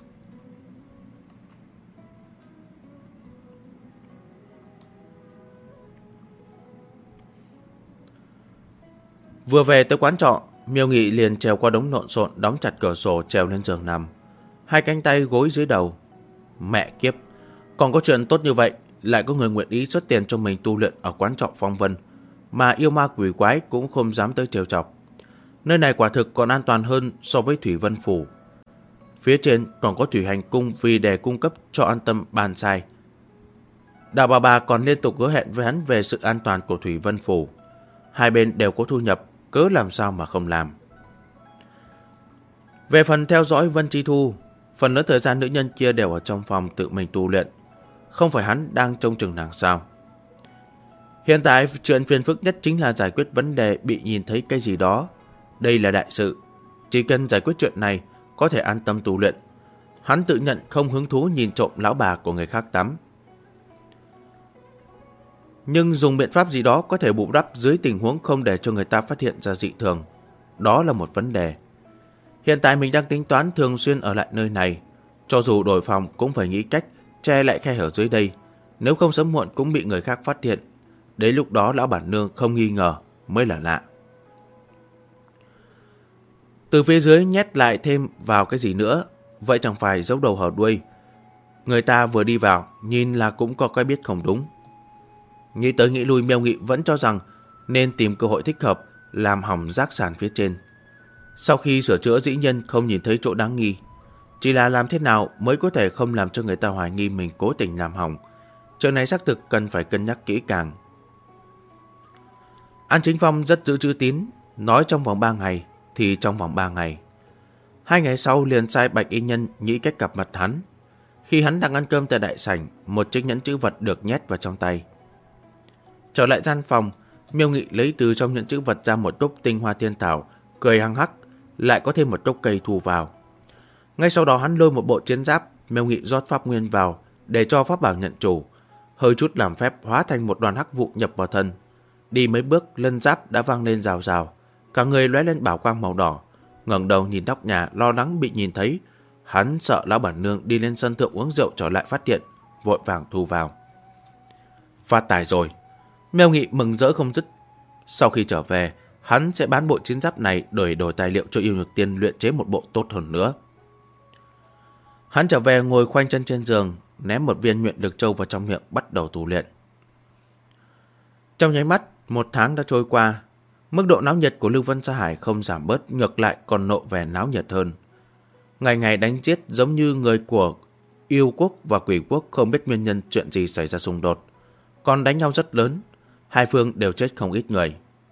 Vừa về tới quán trọ, Miêu Nghị liền trèo qua đống lộn xộn, đóng chặt cửa sổ, trèo lên giường nằm, hai cánh tay gối dưới đầu. Mẹ kiếp, còn có chuyện tốt như vậy, lại có người nguyện ý xuất tiền cho mình tu luyện ở quán trọ Phong Vân, mà yêu ma quỷ quái cũng không dám tới trêu chọc. Nơi này quả thực còn an toàn hơn so với Thủy Vân Phủ. Phía trên còn có Thủy Hành Cung vì để cung cấp cho an tâm bàn sai. Đạo bà còn liên tục hứa hẹn với hắn về sự an toàn của Thủy Vân Phủ. Hai bên đều có thu nhập, cớ làm sao mà không làm. Về phần theo dõi Vân Chi Thu, phần lớn thời gian nữ nhân kia đều ở trong phòng tự mình tu luyện. Không phải hắn đang trông chừng nàng sao? Hiện tại chuyện phiền phức nhất chính là giải quyết vấn đề bị nhìn thấy cái gì đó. Đây là đại sự. Chỉ cần giải quyết chuyện này, có thể an tâm tu luyện. Hắn tự nhận không hứng thú nhìn trộm lão bà của người khác tắm. Nhưng dùng biện pháp gì đó có thể bù đắp dưới tình huống không để cho người ta phát hiện ra dị thường. Đó là một vấn đề. Hiện tại mình đang tính toán thường xuyên ở lại nơi này. Cho dù đổi phòng cũng phải nghĩ cách che lại khe hở dưới đây. Nếu không sớm muộn cũng bị người khác phát hiện. Đến lúc đó lão bản nương không nghi ngờ mới là lạ. Từ phía dưới nhét lại thêm vào cái gì nữa, vậy chẳng phải giấu đầu hở đuôi. Người ta vừa đi vào, nhìn là cũng có cái biết không đúng. Nghĩ tới nghĩ lui, Miêu Nghị vẫn cho rằng nên tìm cơ hội thích hợp làm hỏng rác sàn phía trên. Sau khi sửa chữa dĩ nhiên không nhìn thấy chỗ đáng nghi. Chỉ là làm thế nào mới có thể không làm cho người ta hoài nghi mình cố tình làm hỏng. Chuyện này xác thực cần phải cân nhắc kỹ càng. An Chính Phong rất giữ chữ tín, nói trong vòng 3 ngày thì trong vòng 3 ngày. 2 ngày sau liền sai Bạch Y Nhân nghĩ cách gặp mặt hắn. Khi hắn đang ăn cơm tại đại sảnh, một chiếc nhẫn chữ vật được nhét vào trong tay. Trở lại gian phòng, Miêu Nghị lấy từ trong nhẫn chữ vật ra một cốc tinh hoa thiên thảo, cười hăng hắc, lại có thêm một cốc cây thu vào. Ngay sau đó hắn lôi một bộ chiến giáp, Miêu Nghị rót pháp nguyên vào để cho pháp bảo nhận chủ, hơi chút làm phép hóa thành một đoàn hắc vụ nhập vào thân. Đi mấy bước, lân giáp đã vang lên rào rào, cả người lóe lên bảo quang màu đỏ. Ngẩng đầu nhìn nóc nhà, lo lắng bị nhìn thấy. Hắn sợ lão bản nương đi lên sân thượng uống rượu trở lại phát hiện, vội vàng thu vào. Phát tài rồi. Miêu Nghị mừng rỡ không dứt. Sau khi trở về, hắn sẽ bán bộ chiến giáp này đổi tài liệu cho Yêu Nhược Tiên luyện chế một bộ tốt hơn nữa. Hắn trở về ngồi khoanh chân trên giường, ném một viên Nguyện Lực Châu vào trong miệng, bắt đầu tu luyện. Trong nháy mắt, 1 tháng đã trôi qua. Mức độ náo nhiệt của Lưu Vân Sa Hải không giảm bớt, ngược lại còn nộ vẻ náo nhiệt hơn. Ngày ngày đánh giết giống như người của Yêu Quốc và Quỷ Quốc không biết nguyên nhân chuyện gì xảy ra xung đột. Còn đánh nhau rất lớn, hai phương đều chết không ít người.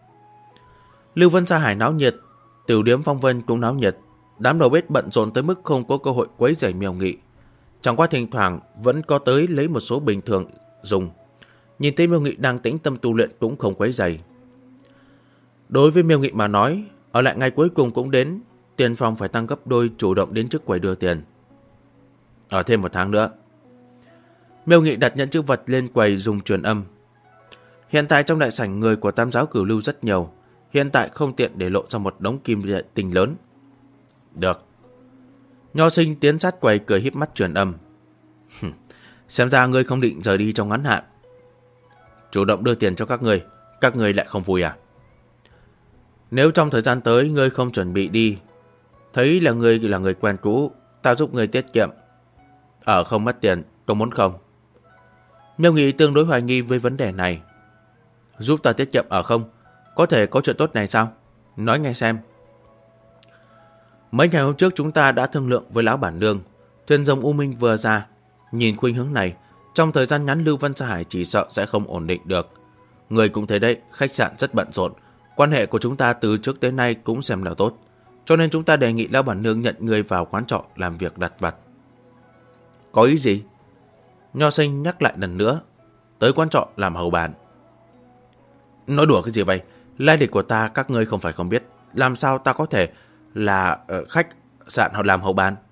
Lưu Vân Sa Hải náo nhiệt, tiểu điếm Phong Vân cũng náo nhiệt. Đám đầu bếp bận rộn tới mức không có cơ hội quấy rầy Miêu Nghị. Chẳng qua thỉnh thoảng vẫn có tới lấy một số bình thường dùng. Nhìn thấy Miêu Nghị đang tĩnh tâm tu luyện cũng không quấy rầy. Đối với Miêu Nghị mà nói, ở lại ngày cuối cùng cũng đến, tiền phòng phải tăng gấp đôi, chủ động đến trước quầy đưa tiền. Ở thêm 1 tháng nữa. Miêu Nghị đặt nhẫn chữ vật lên quầy dùng truyền âm. Hiện tại trong đại sảnh người của Tam giáo Cửu Lưu rất nhiều, hiện tại không tiện để lộ ra một đống kim tinh lớn. Được. Nho Sinh tiến sát quầy cười híp mắt truyền âm. Xem ra ngươi không định rời đi trong ngắn hạn. Chủ động đưa tiền cho các ngươi lại không vui à? Nếu trong thời gian tới ngươi không chuẩn bị đi, thấy là ngươi là người quen cũ, ta giúp ngươi tiết kiệm. Ở không mất tiền, có muốn không? Miêu Nghị tương đối hoài nghi với vấn đề này. Giúp ta tiết kiệm ở không? Có thể có chuyện tốt này sao? Nói nghe xem. Mấy ngày hôm trước chúng ta đã thương lượng với lão bản nương. Thuyền rồng U Minh vừa ra. Nhìn khuynh hướng này, trong thời gian ngắn Lưu Vân Sa Hải chỉ sợ sẽ không ổn định được. Người cũng thấy đấy, khách sạn rất bận rộn. Quan hệ của chúng ta từ trước tới nay cũng xem là tốt. Cho nên chúng ta đề nghị lão bản nương nhận người vào quán trọ làm việc lặt vặt. Có ý gì? Nho Sinh nhắc lại lần nữa. Tới quán trọ làm hầu bàn. Nói đùa cái gì vậy? Lai lịch của ta các ngươi không phải không biết. Làm sao ta có thể là khách sạn hoặc làm hầu bàn?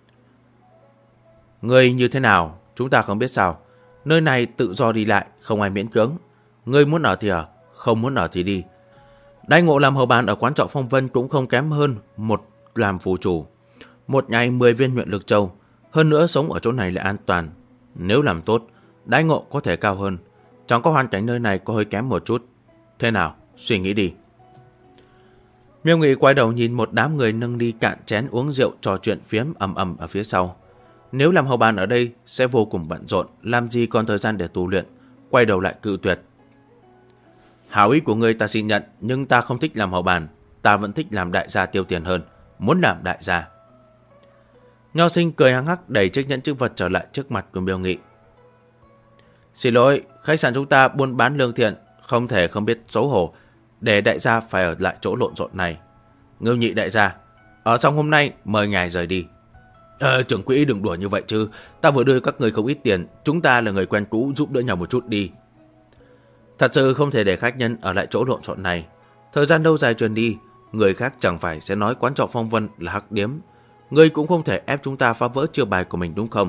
Ngươi như thế nào? Chúng ta không biết sao. Nơi này tự do đi lại, không ai miễn cưỡng. Ngươi muốn ở thì ở, không muốn ở thì đi. Đãi ngộ làm hầu bàn ở quán trọ Phong Vân cũng không kém hơn một làm phù chủ. Một ngày 10 viên nhuận lực châu. Hơn nữa sống ở chỗ này là an toàn. Nếu làm tốt, đãi ngộ có thể cao hơn. Chẳng có hoàn cảnh nơi này có hơi kém một chút. Thế nào? Suy nghĩ đi. Miêu Nghị quay đầu nhìn một đám người nâng đi cạn chén uống rượu trò chuyện phiếm ầm ầm ở phía sau. Nếu làm hầu bàn ở đây sẽ vô cùng bận rộn, làm gì còn thời gian để tu luyện. Quay đầu lại cự tuyệt. Hảo ý của ngươi ta xin nhận, nhưng ta không thích làm hầu bàn. Ta vẫn thích làm đại gia tiêu tiền hơn. Muốn làm đại gia. Nho Sinh cười hăng hắc đẩy chiếc nhẫn chữ vật trở lại trước mặt của Miêu Nghị. Xin lỗi, khách sạn chúng ta buôn bán lương thiện, không thể không biết xấu hổ, để đại gia phải ở lại chỗ lộn rộn này. Ngưu Nhị đại gia, ở xong hôm nay mời ngài rời đi. Trưởng quỹ đừng đùa như vậy chứ, ta vừa đưa các người không ít tiền, chúng ta là người quen cũ, giúp đỡ nhau một chút đi. Thật sự không thể để khách nhân ở lại chỗ lộn xộn này. Thời gian lâu dài truyền đi, người khác chẳng phải sẽ nói quán trọ Phong Vân là hắc điếm. Ngươi cũng không thể ép chúng ta phá vỡ chiêu bài của mình đúng không?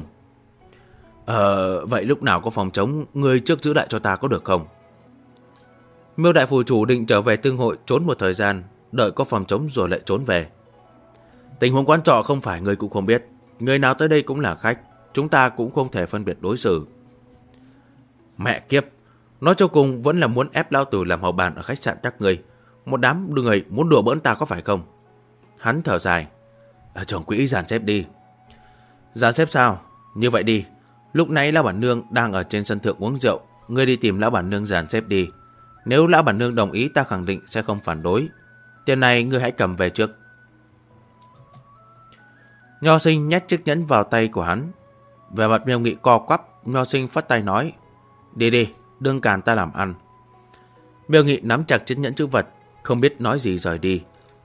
Vậy lúc nào có phòng trống, ngươi trước giữ lại cho ta có được không? Miêu đại phù chủ định trở về tương hội trốn một thời gian, đợi có phòng trống rồi lại trốn về. Tình huống quán trọ không phải ngươi cũng không biết. Người nào tới đây cũng là khách, chúng ta cũng không thể phân biệt đối xử. Mẹ kiếp, nói cho cùng vẫn là muốn ép lão tử làm hầu bàn ở khách sạn các ngươi. Một đám người muốn đùa bỡn ta có phải không? Hắn thở dài. Trưởng quỹ dàn xếp đi. Dàn xếp sao? Như vậy đi. Lúc nãy lão bản nương đang ở trên sân thượng uống rượu. Ngươi đi tìm lão bản nương dàn xếp đi. Nếu lão bản nương đồng ý ta khẳng định sẽ không phản đối. Tiền này ngươi hãy cầm về trước. Nho Sinh nhét chiếc nhẫn vào tay của hắn. Về mặt Miêu Nghị co quắp, Nho Sinh phất tay nói. Đi đi, đừng cản ta làm ăn. Miêu Nghị nắm chặt chiếc nhẫn chữ vật, không biết nói gì rời đi.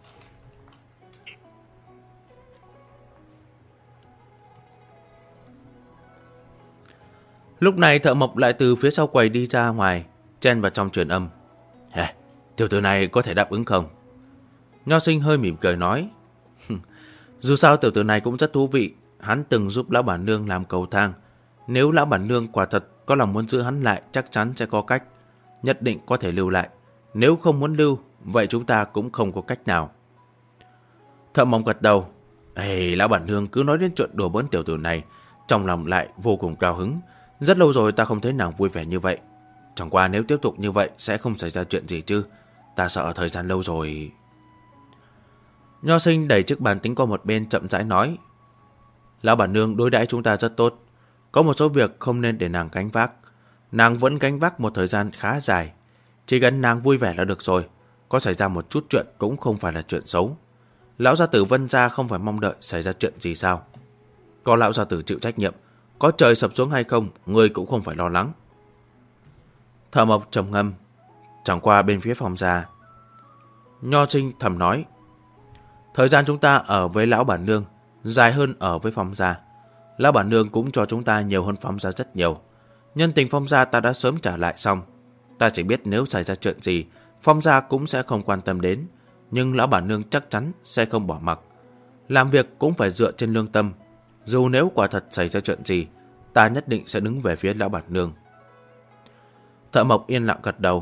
Lúc này Thợ Mộc lại từ phía sau quầy đi ra ngoài, chen vào trong truyền âm. Tiểu tử này có thể đáp ứng không? Nho Sinh hơi mỉm cười nói. Dù sao tiểu tử này cũng rất thú vị. Hắn từng giúp lão bản nương làm cầu thang. Nếu lão bản nương quả thật có lòng muốn giữ hắn lại, chắc chắn sẽ có cách. Nhất định có thể lưu lại. Nếu không muốn lưu, vậy chúng ta cũng không có cách nào. Thợ Mộc gật đầu. Lão bản nương cứ nói đến chuyện đùa bỡn tiểu tử này, trong lòng lại vô cùng cao hứng. Rất lâu rồi ta không thấy nàng vui vẻ như vậy. Chẳng qua nếu tiếp tục như vậy sẽ không xảy ra chuyện gì chứ. Ta sợ thời gian lâu rồi. Nho Sinh đẩy chiếc bàn tính qua một bên chậm rãi nói. Lão bản nương đối đãi chúng ta rất tốt. Có một số việc không nên để nàng gánh vác. Nàng vẫn gánh vác một thời gian khá dài. Chỉ cần nàng vui vẻ là được rồi. Có xảy ra một chút chuyện cũng không phải là chuyện xấu. Lão gia tử Vân gia không phải mong đợi xảy ra chuyện gì sao? Có lão gia tử chịu trách nhiệm, có trời sập xuống hay không, người cũng không phải lo lắng. Thợ Mộc trầm ngâm. Chẳng qua bên phía phòng gia. Nho Sinh thầm nói, thời gian chúng ta ở với lão bản nương dài hơn ở với Phong gia. Lão bản nương cũng cho chúng ta nhiều hơn Phong gia rất nhiều. Nhân tình Phong gia ta đã sớm trả lại xong. Ta chỉ biết nếu xảy ra chuyện gì, Phong gia cũng sẽ không quan tâm đến, nhưng lão bản nương chắc chắn sẽ không bỏ mặc. Làm việc cũng phải dựa trên lương tâm. Dù nếu quả thật xảy ra chuyện gì, ta nhất định sẽ đứng về phía lão bản nương. Thợ mộc yên lặng gật đầu.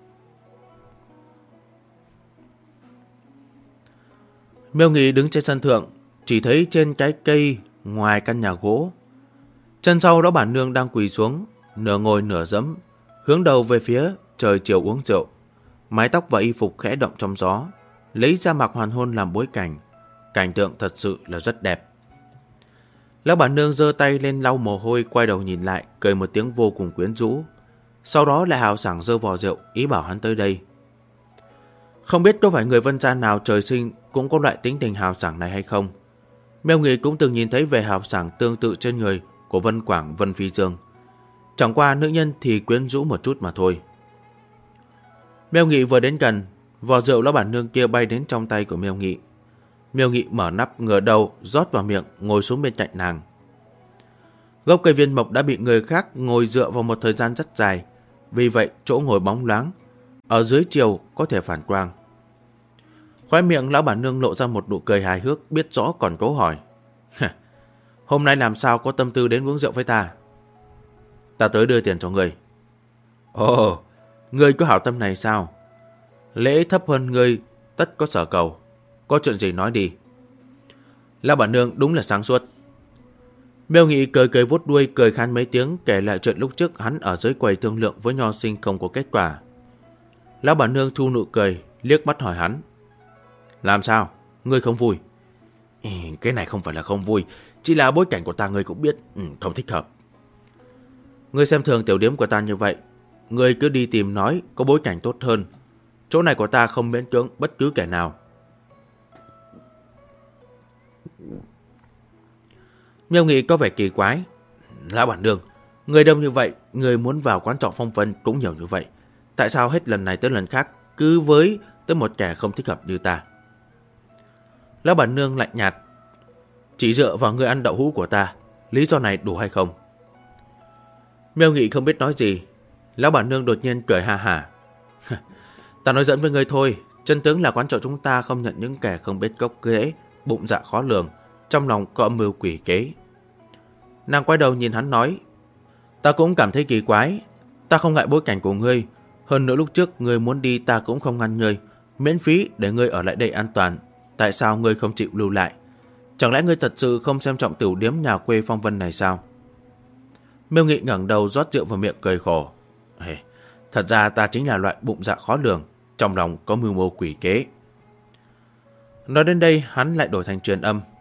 Miêu Nghị đứng trên sân thượng, chỉ thấy trên cái cây ngoài căn nhà gỗ, chân sau lão bản nương đang quỳ xuống, nửa ngồi nửa dẫm, hướng đầu về phía trời chiều uống rượu. Mái tóc và y phục khẽ động trong gió, lấy ra mặc hoàn hôn làm bối cảnh. Cảnh tượng thật sự là rất đẹp. Lão bản nương giơ tay lên lau mồ hôi, quay đầu nhìn lại, cười một tiếng vô cùng quyến rũ. Sau đó lại hào sảng giơ vò rượu, ý bảo hắn tới đây. Không biết có phải người Vân gia nào trời sinh cũng có loại tính tình hào sảng này hay không. Miêu Nghị cũng từng nhìn thấy vẻ hào sảng tương tự trên người của Vân Quảng, Vân Phi Dương. Chẳng qua nữ nhân thì quyến rũ một chút mà thôi. Miêu Nghị vừa đến gần, vò rượu lão bản nương kia bay đến trong tay của Miêu Nghị. Miêu Nghị mở nắp, ngửa đầu rót vào miệng, ngồi xuống bên cạnh nàng. Gốc cây viên mộc đã bị người khác ngồi dựa vào một thời gian rất dài, vì vậy chỗ ngồi bóng loáng, ở dưới chiều có thể phản quang. Khóe miệng lão bản nương lộ ra một nụ cười hài hước, biết rõ còn cố hỏi. Hôm nay làm sao có tâm tư đến uống rượu với ta? Ta tới đưa tiền cho ngươi. Ồ, ngươi có hảo tâm này sao? Lễ thấp hơn ngươi tất có sở cầu. Có chuyện gì nói đi. Lão bản nương đúng là sáng suốt. Miêu Nghị cười cười vuốt đuôi, cười khan mấy tiếng, kể lại chuyện lúc trước hắn ở dưới quầy thương lượng với Nho Sinh không có kết quả. Lão bản nương thu nụ cười, liếc mắt hỏi hắn. Làm sao? Ngươi không vui? Cái này không phải là không vui, chỉ là bối cảnh của ta ngươi cũng biết, không thích hợp. Ngươi xem thường tiểu điếm của ta như vậy, ngươi cứ đi tìm nói có bối cảnh tốt hơn. Chỗ này của ta không miễn cưỡng bất cứ kẻ nào. Miêu Nghị có vẻ kỳ quái. Lão bản nương, người đông như vậy, người muốn vào quán trọ Phong Vân cũng nhiều như vậy. Tại sao hết lần này tới lần khác cứ với tới một kẻ không thích hợp như ta? Lão bản nương lạnh nhạt. Chỉ dựa vào người ăn đậu hũ của ta, lý do này đủ hay không? Miêu Nghị không biết nói gì. Lão bản nương đột nhiên cười ha hả. Ta nói giỡn với người thôi. Chân tướng là quán trọ chúng ta không nhận những kẻ không biết gốc rễ, bụng dạ khó lường, trong lòng có âm mưu quỷ kế. Nàng quay đầu nhìn hắn nói. Ta cũng cảm thấy kỳ quái. Ta không ngại bối cảnh của ngươi. Hơn nữa lúc trước ngươi muốn đi ta cũng không ngăn ngươi, miễn phí để ngươi ở lại đây an toàn. Tại sao ngươi không chịu lưu lại? Chẳng lẽ ngươi thật sự không xem trọng tiểu điếm nhà quê Phong Vân này sao? Miêu Nghị ngẩng đầu rót rượu vào miệng cười khổ. Thật ra ta chính là loại bụng dạ khó lường, trong lòng có mưu mô quỷ kế. Nói đến đây hắn lại đổi thành truyền âm.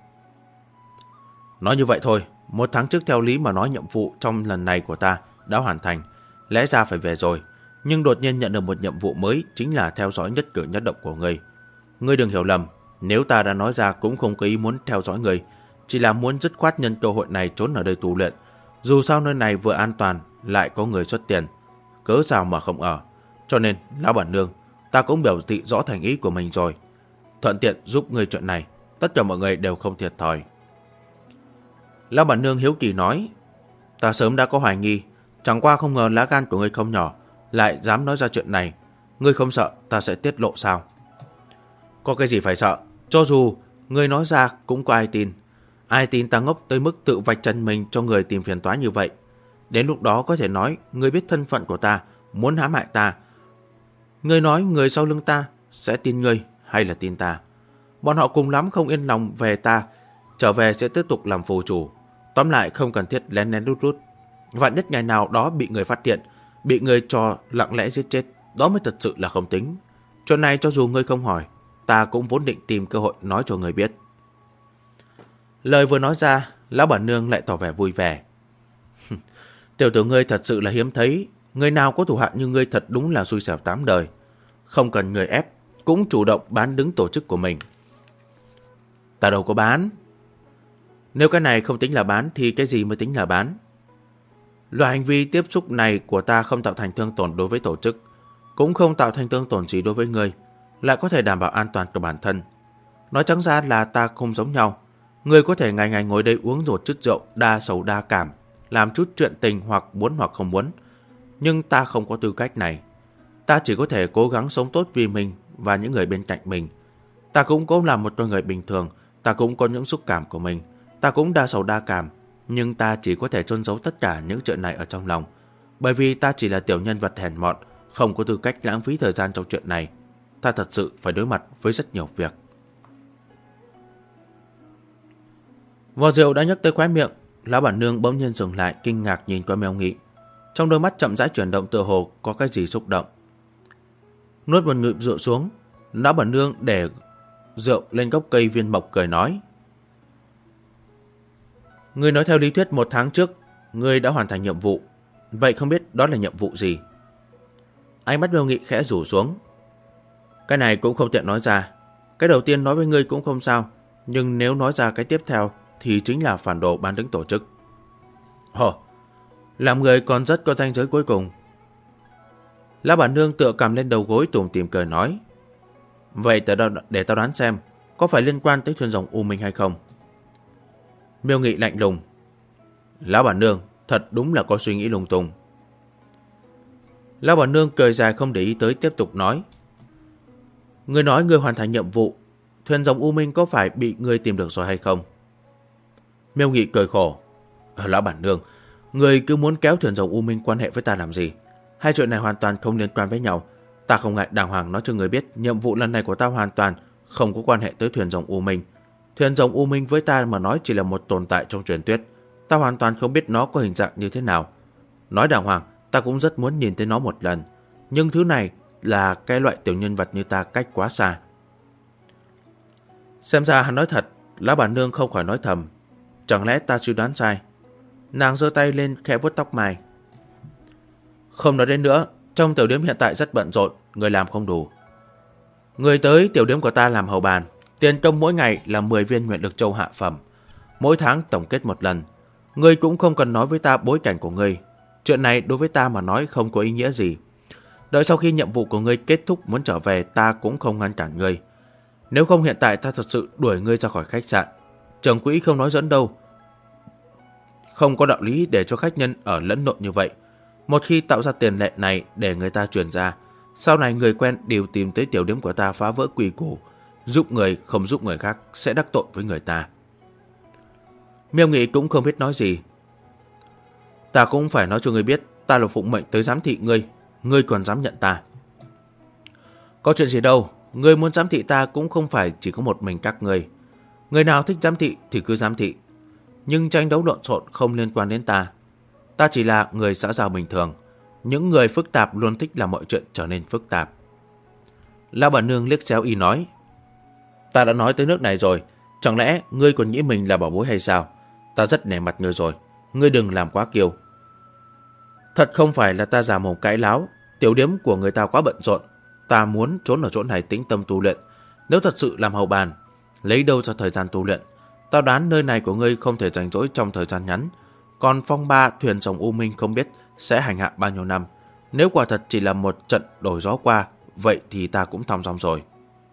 Nói như vậy thôi, 1 tháng trước theo lý mà nói nhiệm vụ trong lần này của ta đã hoàn thành, lẽ ra phải về rồi. Nhưng đột nhiên nhận được một nhiệm vụ mới, chính là theo dõi nhất cử nhất động của ngươi. Ngươi đừng hiểu lầm, nếu ta đã nói ra cũng không có ý muốn theo dõi ngươi, chỉ là muốn dứt khoát nhân cơ hội này trốn ở đây tu luyện. Dù sao nơi này vừa an toàn, lại có người xuất tiền, cớ sao mà không ở. Cho nên, lão bản nương, ta cũng biểu thị rõ thành ý của mình rồi. Thuận tiện giúp ngươi chuyện này, tất cả mọi người đều không thiệt thòi. Lão bản nương hiếu kỳ nói. Ta sớm đã có hoài nghi, chẳng qua không ngờ lá gan của ngươi không nhỏ, lại dám nói ra chuyện này. Ngươi không sợ ta sẽ tiết lộ sao? Có cái gì phải sợ? Cho dù ngươi nói ra cũng có ai tin. Ai tin ta ngốc tới mức tự vạch chân mình cho người tìm phiền toái như vậy? Đến lúc đó có thể nói ngươi biết thân phận của ta, muốn hãm hại ta. Ngươi nói người sau lưng ta sẽ tin ngươi hay là tin ta? Bọn họ cùng lắm không yên lòng về ta, trở về sẽ tiếp tục làm phù chủ. Tóm lại không cần thiết lén lén lút lút. Vạn nhất ngày nào đó bị người phát hiện, bị người cho lặng lẽ giết chết, đó mới thật sự là không tính. Chuyện này cho dù ngươi không hỏi, ta cũng vốn định tìm cơ hội nói cho ngươi biết. Lời vừa nói ra, lão bản nương lại tỏ vẻ vui vẻ. Tiểu tử ngươi thật sự là hiếm thấy, người nào có thủ hạ như ngươi thật đúng là xui xẻo 8 đời. Không cần người ép, cũng chủ động bán đứng tổ chức của mình. Ta đâu có bán. Nếu cái này không tính là bán thì cái gì mới tính là bán? Loại hành vi tiếp xúc này của ta không tạo thành thương tổn đối với tổ chức, cũng không tạo thành thương tổn gì đối với ngươi. lại có thể đảm bảo an toàn của bản thân. Nói trắng ra là ta không giống nhau. Ngươi có thể ngày ngày ngồi đây uống một chút rượu, đa sầu đa cảm, làm chút chuyện tình hoặc muốn hoặc không muốn. Nhưng ta không có tư cách này. Ta chỉ có thể cố gắng sống tốt vì mình và những người bên cạnh mình. Ta cũng có là một con người bình thường, ta cũng có những xúc cảm của mình, ta cũng đa sầu đa cảm, nhưng ta chỉ có thể chôn giấu tất cả những chuyện này ở trong lòng. Bởi vì ta chỉ là tiểu nhân vật hèn mọn, không có tư cách lãng phí thời gian trong chuyện này. Ta thật sự phải đối mặt với rất nhiều việc. Vò rượu đã nhấc tới khóe miệng, lão bản nương bỗng nhiên dừng lại, kinh ngạc nhìn qua Mèo Nghị. Trong đôi mắt chậm rãi chuyển động, tựa hồ có cái gì xúc động. Nuốt một ngụm rượu xuống, lão bản nương để rượu lên gốc cây viên mộc cười nói: Ngươi nói theo lý thuyết 1 tháng trước ngươi đã hoàn thành nhiệm vụ, vậy không biết đó là nhiệm vụ gì? Ánh mắt Mèo Nghị khẽ rủ xuống. Cái này cũng không tiện nói ra. Cái đầu tiên nói với ngươi cũng không sao, nhưng nếu nói ra cái tiếp theo thì chính là phản đồ ban đứng tổ chức. Ồ, làm người còn rất có ranh giới cuối cùng. Lão bản nương tựa cầm lên đầu gối tủm tỉm cười nói: Vậy để tao đoán xem, có phải liên quan tới thuyền rồng U Minh hay không? Miêu Nghị lạnh lùng: Lão bản nương thật đúng là có suy nghĩ lung tung. Lão bản nương cười dài không để ý tới, tiếp tục nói: Ngươi nói ngươi hoàn thành nhiệm vụ, thuyền rồng U Minh có phải bị ngươi tìm được rồi hay không? Miêu Nghị cười khổ: Lão bản nương, ngươi cứ muốn kéo thuyền rồng U Minh quan hệ với ta làm gì? Hai chuyện này hoàn toàn không liên quan với nhau. Ta không ngại đàng hoàng nói cho người biết, nhiệm vụ lần này của ta hoàn toàn không có quan hệ tới thuyền rồng U Minh. Thuyền rồng U Minh với ta mà nói chỉ là một tồn tại trong truyền thuyết. Ta hoàn toàn không biết nó có hình dạng như thế nào. Nói đàng hoàng, ta cũng rất muốn nhìn thấy nó một lần. Nhưng thứ này là cái loại tiểu nhân vật như ta cách quá xa. Xem ra hắn nói thật, lão bản nương không khỏi nói thầm: Chẳng lẽ ta suy đoán sai? Nàng giơ tay lên khẽ vuốt tóc mai. Không nói đến nữa, trong tiểu điếm hiện tại rất bận rộn, người làm không đủ. Người tới tiểu điếm của ta làm hầu bàn, tiền công mỗi ngày là 10 viên nguyện lực châu hạ phẩm, mỗi tháng tổng kết một lần. Ngươi cũng không cần nói với ta bối cảnh của ngươi. Chuyện này đối với ta mà nói không có ý nghĩa gì. Đợi sau khi nhiệm vụ của ngươi kết thúc muốn trở về, ta cũng không ngăn cản ngươi. Nếu không hiện tại ta thật sự đuổi ngươi ra khỏi khách sạn. Trưởng quỹ không nói dẫn đâu. Không có đạo lý để cho khách nhân ở lẫn lộn như vậy. Một khi tạo ra tiền lệ này để người ta truyền ra, sau này người quen đều tìm tới tiểu điểm của ta phá vỡ quy củ, giúp người không giúp người khác sẽ đắc tội với người ta. Miêu Nghị cũng không biết nói gì. Ta cũng phải nói cho ngươi biết, ta là phụng mệnh tới giám thị ngươi, ngươi còn dám nhận ta? Có chuyện gì đâu, ngươi muốn giám thị ta cũng không phải chỉ có một mình các ngươi. Người nào thích giám thị thì cứ giám thị, nhưng tranh đấu lộn xộn không liên quan đến ta. Ta chỉ là người xã giao bình thường. Những người phức tạp luôn thích làm mọi chuyện trở nên phức tạp. Lão bản nương liếc xéo y nói: Ta đã nói tới nước này rồi, chẳng lẽ ngươi còn nghĩ mình là bảo bối hay sao? Ta rất nể mặt ngươi rồi, ngươi đừng làm quá kiêu. Thật không phải là ta giả mồm cãi láo, tiểu điếm của người ta quá bận rộn. Ta muốn trốn ở chỗ này tĩnh tâm tu luyện. Nếu thật sự làm hầu bàn, lấy đâu ra thời gian tu luyện? Tao đoán nơi này của ngươi không thể rảnh rỗi trong thời gian ngắn. Còn phong ba thuyền rồng U Minh không biết sẽ hành hạ bao nhiêu năm. Nếu quả thật chỉ là một trận đổi gió qua, vậy thì ta cũng thong dong rồi.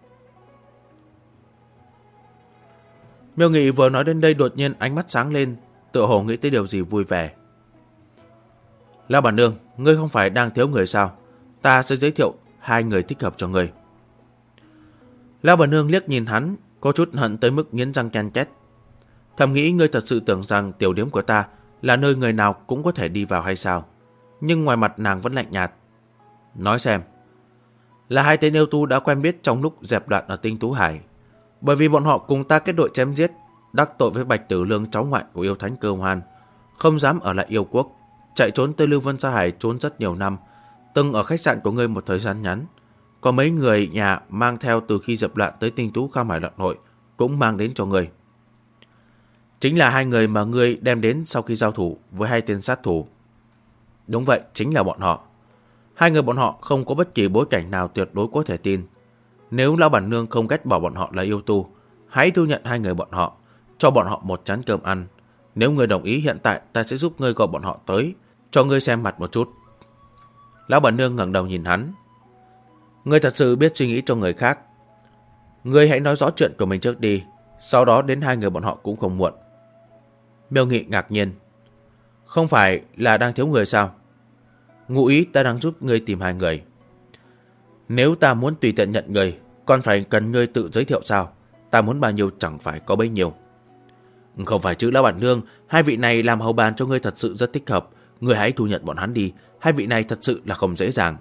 Miêu Nghị vừa nói đến đây đột nhiên ánh mắt sáng lên, tựa hồ nghĩ tới điều gì vui vẻ. Lão bản nương, ngươi không phải đang thiếu người sao? Ta sẽ giới thiệu 2 người thích hợp cho ngươi. Lão bản nương liếc nhìn hắn, có chút hận tới mức nghiến răng ken két. Thầm nghĩ ngươi thật sự tưởng rằng tiểu điếm của ta là nơi người nào cũng có thể đi vào hay sao? Nhưng ngoài mặt nàng vẫn lạnh nhạt. Nói xem. Là 2 tên yêu tu đã quen biết trong lúc dẹp loạn ở Tinh Tú Hải. Bởi vì bọn họ cùng ta kết đội chém giết, đắc tội với Bạch Tử Lương cháu ngoại của yêu thánh Cơ Hoan, không dám ở lại yêu quốc, chạy trốn tới Lưu Vân Sa Hải trốn rất nhiều năm, từng ở khách sạn của ngươi một thời gian ngắn. Có mấy người nhà mang theo từ khi dẹp loạn tới Tinh Tú Kham Hải Loạn Hội cũng mang đến cho ngươi. Chính là 2 người mà ngươi đem đến sau khi giao thủ với 2 tên sát thủ. Đúng vậy, chính là bọn họ. 2 người bọn họ không có bất kỳ bối cảnh nào tuyệt đối có thể tin. Nếu lão bản nương không ghét bỏ bọn họ là yêu tu, hãy thu nhận 2 người bọn họ, cho bọn họ một chén cơm ăn. Nếu ngươi đồng ý hiện tại ta sẽ giúp ngươi gọi bọn họ tới, cho ngươi xem mặt một chút. Lão bản nương ngẩng đầu nhìn hắn. Ngươi thật sự biết suy nghĩ cho người khác. Ngươi hãy nói rõ chuyện của mình trước đi, sau đó đến hai người bọn họ cũng không muộn. Miêu Nghị ngạc nhiên. Không phải là đang thiếu người sao? Ngụ ý ta đang giúp ngươi tìm hai người. Nếu ta muốn tùy tiện nhận người, còn phải cần ngươi tự giới thiệu sao? Ta muốn bao nhiêu chẳng phải có bấy nhiêu. Không phải chứ lão bản nương, hai vị này làm hầu bàn cho ngươi thật sự rất thích hợp. Ngươi hãy thu nhận bọn hắn đi, hai vị này thật sự là không dễ dàng.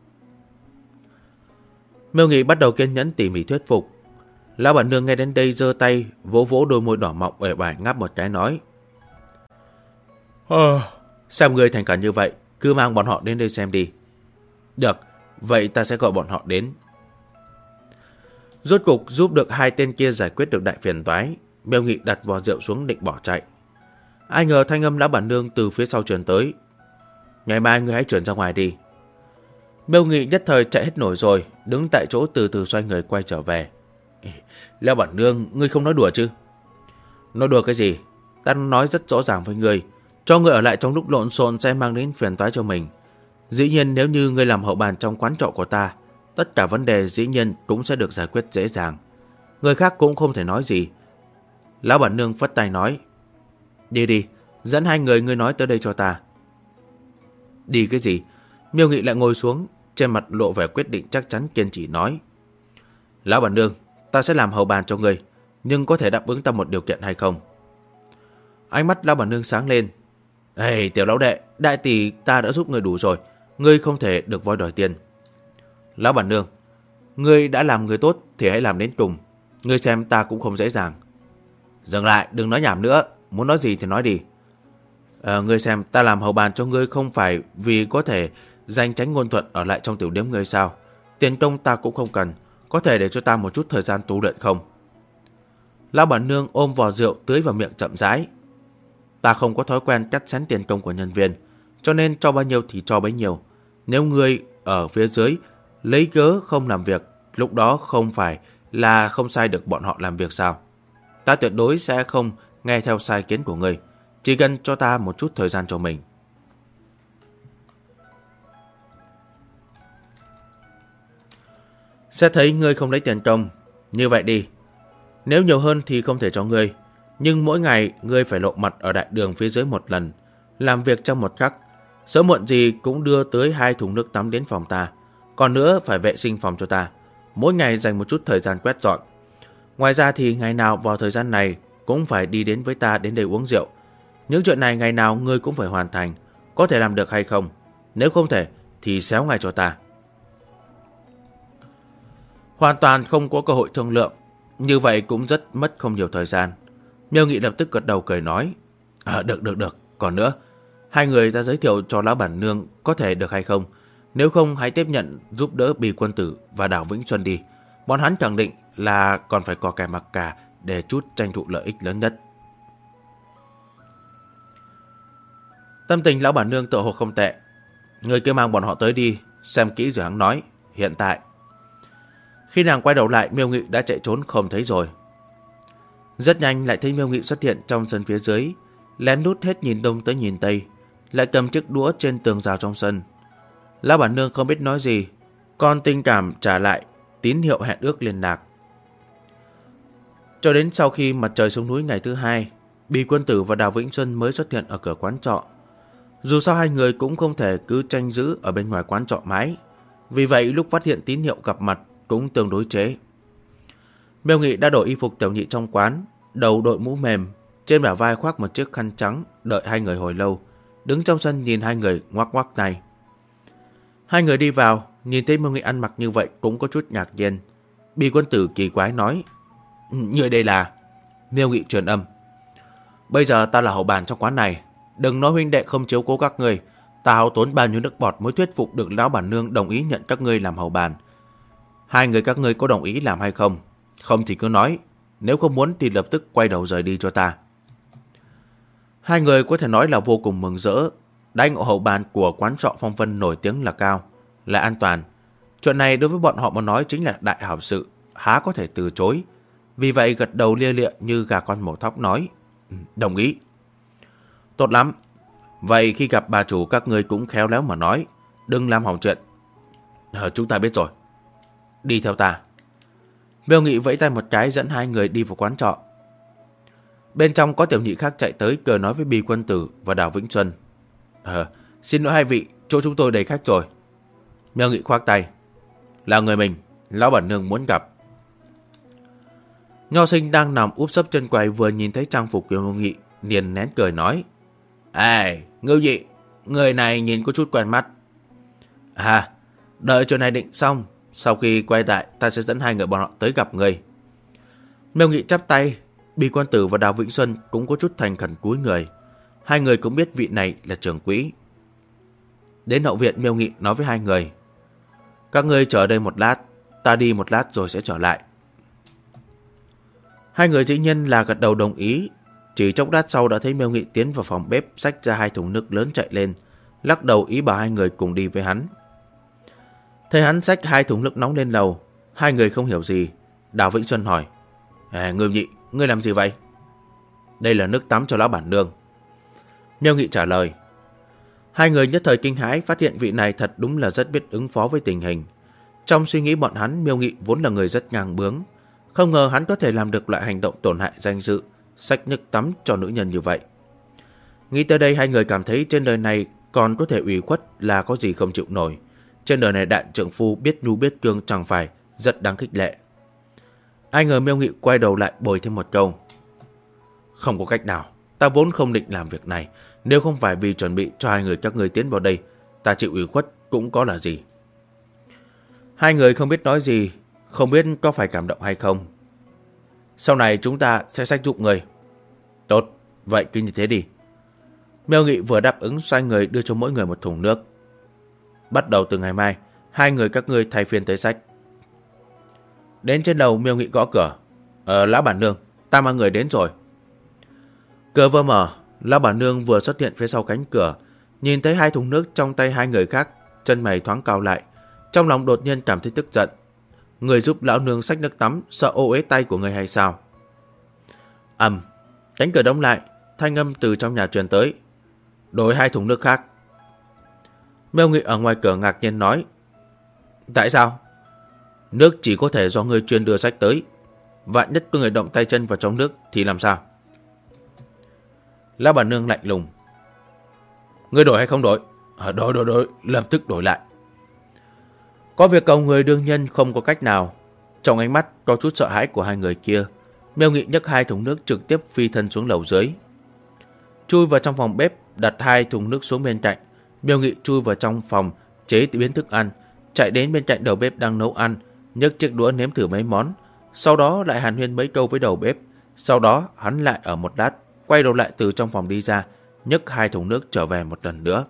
Miêu Nghị bắt đầu kiên nhẫn tỉ mỉ thuyết phục. Lão bản nương nghe đến đây giơ tay vỗ vỗ đôi môi đỏ mọng uể oải ngáp một cái nói: Xem ngươi thành khẩn như vậy, cứ mang bọn họ đến đây xem đi. Được, vậy ta sẽ gọi bọn họ đến. Rốt cục giúp được hai tên kia giải quyết được đại phiền toái. Miêu Nghị đặt vò rượu xuống định bỏ chạy. Ai ngờ thanh âm lão bản nương từ phía sau truyền tới: Ngày mai ngươi hãy chuyển ra ngoài đi. Miêu Nghị nhất thời chạy hết nổi rồi, đứng tại chỗ từ từ xoay người quay trở về. Lão bản nương, ngươi không nói đùa chứ? Nói đùa cái gì? Ta nói rất rõ ràng với ngươi, cho ngươi ở lại trong lúc lộn xộn sẽ mang đến phiền toái cho mình. Dĩ nhiên nếu như ngươi làm hậu bàn trong quán trọ của ta, tất cả vấn đề dĩ nhiên cũng sẽ được giải quyết dễ dàng. Người khác cũng không thể nói gì. Lão bản nương phất tay nói: Đi đi, dẫn hai người ngươi nói tới đây cho ta. Đi cái gì? Miêu Nghị lại ngồi xuống, trên mặt lộ vẻ quyết định chắc chắn kiên trì nói: Lão bản nương, ta sẽ làm hầu bàn cho ngươi, nhưng có thể đáp ứng ta một điều kiện hay không? Ánh mắt lão bản nương sáng lên. Ê, tiểu lão đệ, đại tỷ ta đã giúp ngươi đủ rồi, ngươi không thể được voi đòi tiền. Lão bản nương, ngươi đã làm người tốt thì hãy làm đến cùng. Ngươi xem ta cũng không dễ dàng. Dừng lại, đừng nói nhảm nữa, muốn nói gì thì nói đi. Ngươi xem, ta làm hầu bàn cho ngươi không phải vì có thể danh tránh ngôn thuận ở lại trong tiểu điếm ngươi sao? Tiền công ta cũng không cần, có thể để cho ta một chút thời gian tu luyện không? Lão bản nương ôm vò rượu tưới vào miệng chậm rãi. Ta không có thói quen cắt xén tiền công của nhân viên, cho nên cho bao nhiêu thì cho bấy nhiêu. Nếu ngươi ở phía dưới lấy cớ không làm việc, lúc đó không phải là không sai được bọn họ làm việc sao? Ta tuyệt đối sẽ không nghe theo sai kiến của ngươi, chỉ cần cho ta một chút thời gian cho mình. Sẽ thấy ngươi không lấy tiền công. Như vậy đi, nếu nhiều hơn thì không thể cho ngươi, nhưng mỗi ngày ngươi phải lộ mặt ở đại đường phía dưới một lần, làm việc trong một khắc. Sớm muộn gì cũng đưa tới 2 thùng nước tắm đến phòng ta. Còn nữa phải vệ sinh phòng cho ta, mỗi ngày dành một chút thời gian quét dọn. Ngoài ra thì ngày nào vào thời gian này cũng phải đi đến với ta đến đây uống rượu. Những chuyện này ngày nào ngươi cũng phải hoàn thành. Có thể làm được hay không? Nếu không thể thì xéo ngay cho ta. Hoàn toàn không có cơ hội thương lượng, như vậy cũng rất mất không nhiều thời gian. Miêu Nghị lập tức gật đầu cười nói: Được. Còn nữa, hai người ta giới thiệu cho lão bản nương có thể được hay không? Nếu không hãy tiếp nhận giúp đỡ Bì Quân Tử và Đào Vĩnh Xuân đi. Bọn hắn khẳng định là còn phải có kẻ mặc cả để chút tranh thụ lợi ích lớn nhất. Tâm tình lão bản nương tự hồ không tệ. Người kia mang bọn họ tới đi, xem kỹ rồi hắn nói. Hiện tại, khi nàng quay đầu lại, Miêu Nghị đã chạy trốn không thấy rồi. Rất nhanh lại thấy Miêu Nghị xuất hiện trong sân phía dưới, lén lút hết nhìn đông tới nhìn tây, lại cầm chiếc đũa trên tường rào trong sân. Lão bản nương không biết nói gì, còn tình cảm trả lại tín hiệu hẹn ước liên lạc. Cho đến sau khi mặt trời xuống núi ngày thứ hai, Bì Quân Tử và Đào Vĩnh Xuân mới xuất hiện ở cửa quán trọ. Dù sao hai người cũng không thể cứ tranh giữ ở bên ngoài quán trọ mãi, vì vậy lúc phát hiện tín hiệu gặp mặt cũng tương đối chế. Miêu Nghị đã đổi y phục tiểu nhị trong quán, đầu đội mũ mềm, trên bả vai khoác một chiếc khăn trắng, đợi hai người hồi lâu, đứng trong sân nhìn hai người ngoắc ngoắc tay. Hai người đi vào, nhìn thấy Miêu Nghị ăn mặc như vậy cũng có chút ngạc nhiên. Bì Quân Tử kỳ quái nói: Người đây là? Miêu Nghị truyền âm: Bây giờ ta là hậu bàn trong quán này, đừng nói huynh đệ không chiếu cố các ngươi, ta hao tốn bao nhiêu nước bọt mới thuyết phục được lão bản nương đồng ý nhận các ngươi làm hậu bàn. Hai người các ngươi có đồng ý làm hay không? Không thì cứ nói, nếu không muốn thì lập tức quay đầu rời đi cho ta. Hai người có thể nói là vô cùng mừng rỡ. Đãi ngộ hậu bàn của quán trọ Phong Vân nổi tiếng là cao, là an toàn. Chuyện này đối với bọn họ mà nói chính là đại hảo sự, há có thể từ chối. Vì vậy gật đầu lia lịa như gà con mổ thóc nói: Đồng ý. Tốt lắm. Vậy khi gặp bà chủ các ngươi cũng khéo léo mà nói, đừng làm hỏng chuyện. Chúng ta biết rồi. đi theo ta. Miêu Nghị vẫy tay một cái dẫn hai người đi vào quán trọ. Bên trong có tiểu nhị khác chạy tới cười nói với Bì Quân Tử và Đào Vĩnh Xuân. Xin lỗi hai vị, chỗ chúng tôi đầy khách rồi. Miêu Nghị khoác tay. Là người mình, lão bản nương muốn gặp. Nho Sinh đang nằm úp sấp chân quầy vừa nhìn thấy trang phục của Miêu Nghị, liền nén cười nói. Ngưu nhị, người này nhìn có chút quen mắt. Đợi chuyện này định xong, sau khi quay lại ta sẽ dẫn hai người bọn họ tới gặp người. Miêu Nghị chắp tay, Bì Quân Tử và Đào Vĩnh Xuân cũng có chút thành khẩn cúi người. Hai người cũng biết vị này là trưởng quỹ. Đến hậu viện, Miêu Nghị nói với hai người. Các ngươi chờ đây một lát, ta đi một lát rồi sẽ trở lại. Hai người dĩ nhiên là gật đầu đồng ý. Chỉ chốc lát sau đã thấy Miêu Nghị tiến vào phòng bếp, xách ra hai thùng nước lớn chạy lên, lắc đầu ý bảo hai người cùng đi với hắn. Thấy hắn xách hai thùng nước nóng lên lầu, hai người không hiểu gì. Đào Vĩnh Xuân hỏi. Ngưu nhị, ngươi làm gì vậy? Đây là nước tắm cho lão bản nương. Miêu Nghị trả lời. Hai người nhất thời kinh hãi, phát hiện vị này thật đúng là rất biết ứng phó với tình hình. Trong suy nghĩ bọn hắn, Miêu Nghị vốn là người rất ngang bướng, không ngờ hắn có thể làm được loại hành động tổn hại danh dự, xách nước tắm cho nữ nhân như vậy. Nghĩ tới đây, hai người cảm thấy trên đời này còn có thể ủy khuất là có gì không chịu nổi. Trên đời này đại trượng phu biết nhu biết cương chẳng phải rất đáng khích lệ. Ai ngờ Miêu Nghị quay đầu lại bồi thêm một câu. Không có cách nào, ta vốn không định làm việc này. Nếu không phải vì chuẩn bị cho hai người các ngươi tiến vào đây, ta chịu ủy khuất cũng có là gì. Hai người không biết nói gì, không biết có phải cảm động hay không. Sau này chúng ta sẽ xách giúp người. Tốt, vậy cứ như thế đi. Miêu Nghị vừa đáp ứng, xoay người đưa cho mỗi người một thùng nước. Bắt đầu từ ngày mai, hai người các ngươi thay phiên tới xách. Đến trên đầu, Miêu Nghị gõ cửa. Lão bản nương, ta mang người đến rồi. Cửa vừa mở, lão bản nương vừa xuất hiện phía sau cánh cửa, nhìn thấy hai thùng nước trong tay hai người khác, chân mày thoáng cau lại, trong lòng đột nhiên cảm thấy tức giận. Người giúp lão nương xách nước tắm, sợ ô uế tay của người hay sao? Cánh cửa đóng lại, thanh âm từ trong nhà truyền tới. Đổi hai thùng nước khác. Miêu Nghị ở ngoài cửa ngạc nhiên nói. Tại sao? Nước chỉ có thể do người chuyên đưa xách tới. Vạn nhất có người động tay chân vào trong nước thì làm sao? Lão bản nương lạnh lùng. Người đổi hay không đổi? Đổi, lập tức đổi lại. Có việc cầu người đương nhiên không có cách nào. Trong ánh mắt có chút sợ hãi của hai người kia, Miêu Nghị nhấc hai thùng nước trực tiếp phi thân xuống lầu dưới. Chui vào trong phòng bếp, đặt hai thùng nước xuống bên cạnh. Miêu Nghị chui vào trong phòng chế biến thức ăn, chạy đến bên cạnh đầu bếp đang nấu ăn, nhấc chiếc đũa nếm thử mấy món, sau đó lại hàn huyên mấy câu với đầu bếp. Sau đó hắn lại ở một lát quay đầu lại từ trong phòng đi ra, nhấc hai thùng nước trở về một lần nữa.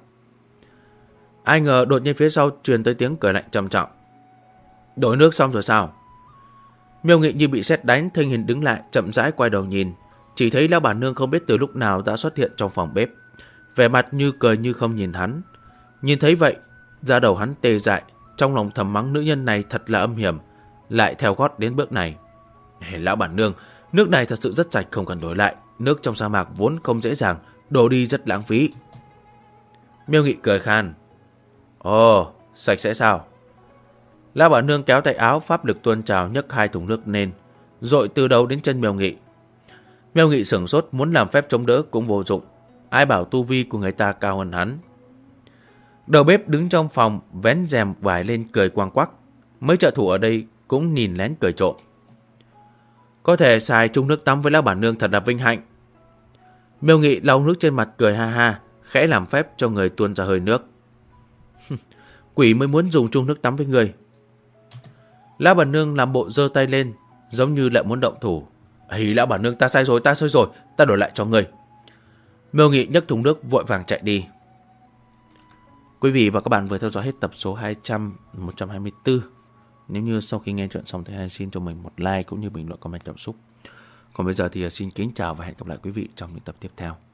Ai ngờ đột nhiên phía sau truyền tới tiếng cười lạnh trầm trọng. Đổi nước xong rồi sao? Miêu Nghị như bị sét đánh, thân hình đứng lại, chậm rãi quay đầu nhìn, chỉ thấy lão bản nương không biết từ lúc nào đã xuất hiện trong phòng bếp, vẻ mặt như cười như không nhìn hắn. Nhìn thấy vậy, da đầu hắn tê dại, trong lòng thầm mắng nữ nhân này thật là âm hiểm, lại theo gót đến bước này. Lão bản nương, nước này thật sự rất sạch, không cần đổi lại. Nước trong sa mạc vốn không dễ dàng, đổ đi rất lãng phí. Miêu Nghị cười khan. Ồ, sạch sẽ sao? Lão bản nương kéo tay áo, pháp lực tuôn trào, nhấc hai thùng nước lên, dội từ đầu đến chân Miêu Nghị. Miêu Nghị sửng sốt, muốn làm phép chống đỡ cũng vô dụng. Ai bảo tu vi của người ta cao hơn hắn. Đầu bếp đứng trong phòng vén rèm vải lên cười quang quắc. Mấy trợ thủ ở đây cũng nhìn lén cười trộm. Có thể xài chung nước tắm với lão bản nương thật là vinh hạnh. Miêu Nghị lau nước trên mặt cười ha ha, khẽ làm phép cho người tuôn ra hơi nước. Quỷ mới muốn dùng chung nước tắm với người. Lão bản nương làm bộ giơ tay lên, giống như lại muốn động thủ. Lão bản nương, ta sai rồi, ta đổi lại cho người. Miêu Nghị nhấc thùng nước vội vàng chạy đi. Quý vị và các bạn vừa theo dõi hết tập số 124. Nếu như sau khi nghe chuyện xong thì hãy xin cho mình một like cũng như bình luận comment cảm xúc. Còn bây giờ thì xin kính chào và hẹn gặp lại quý vị trong những tập tiếp theo.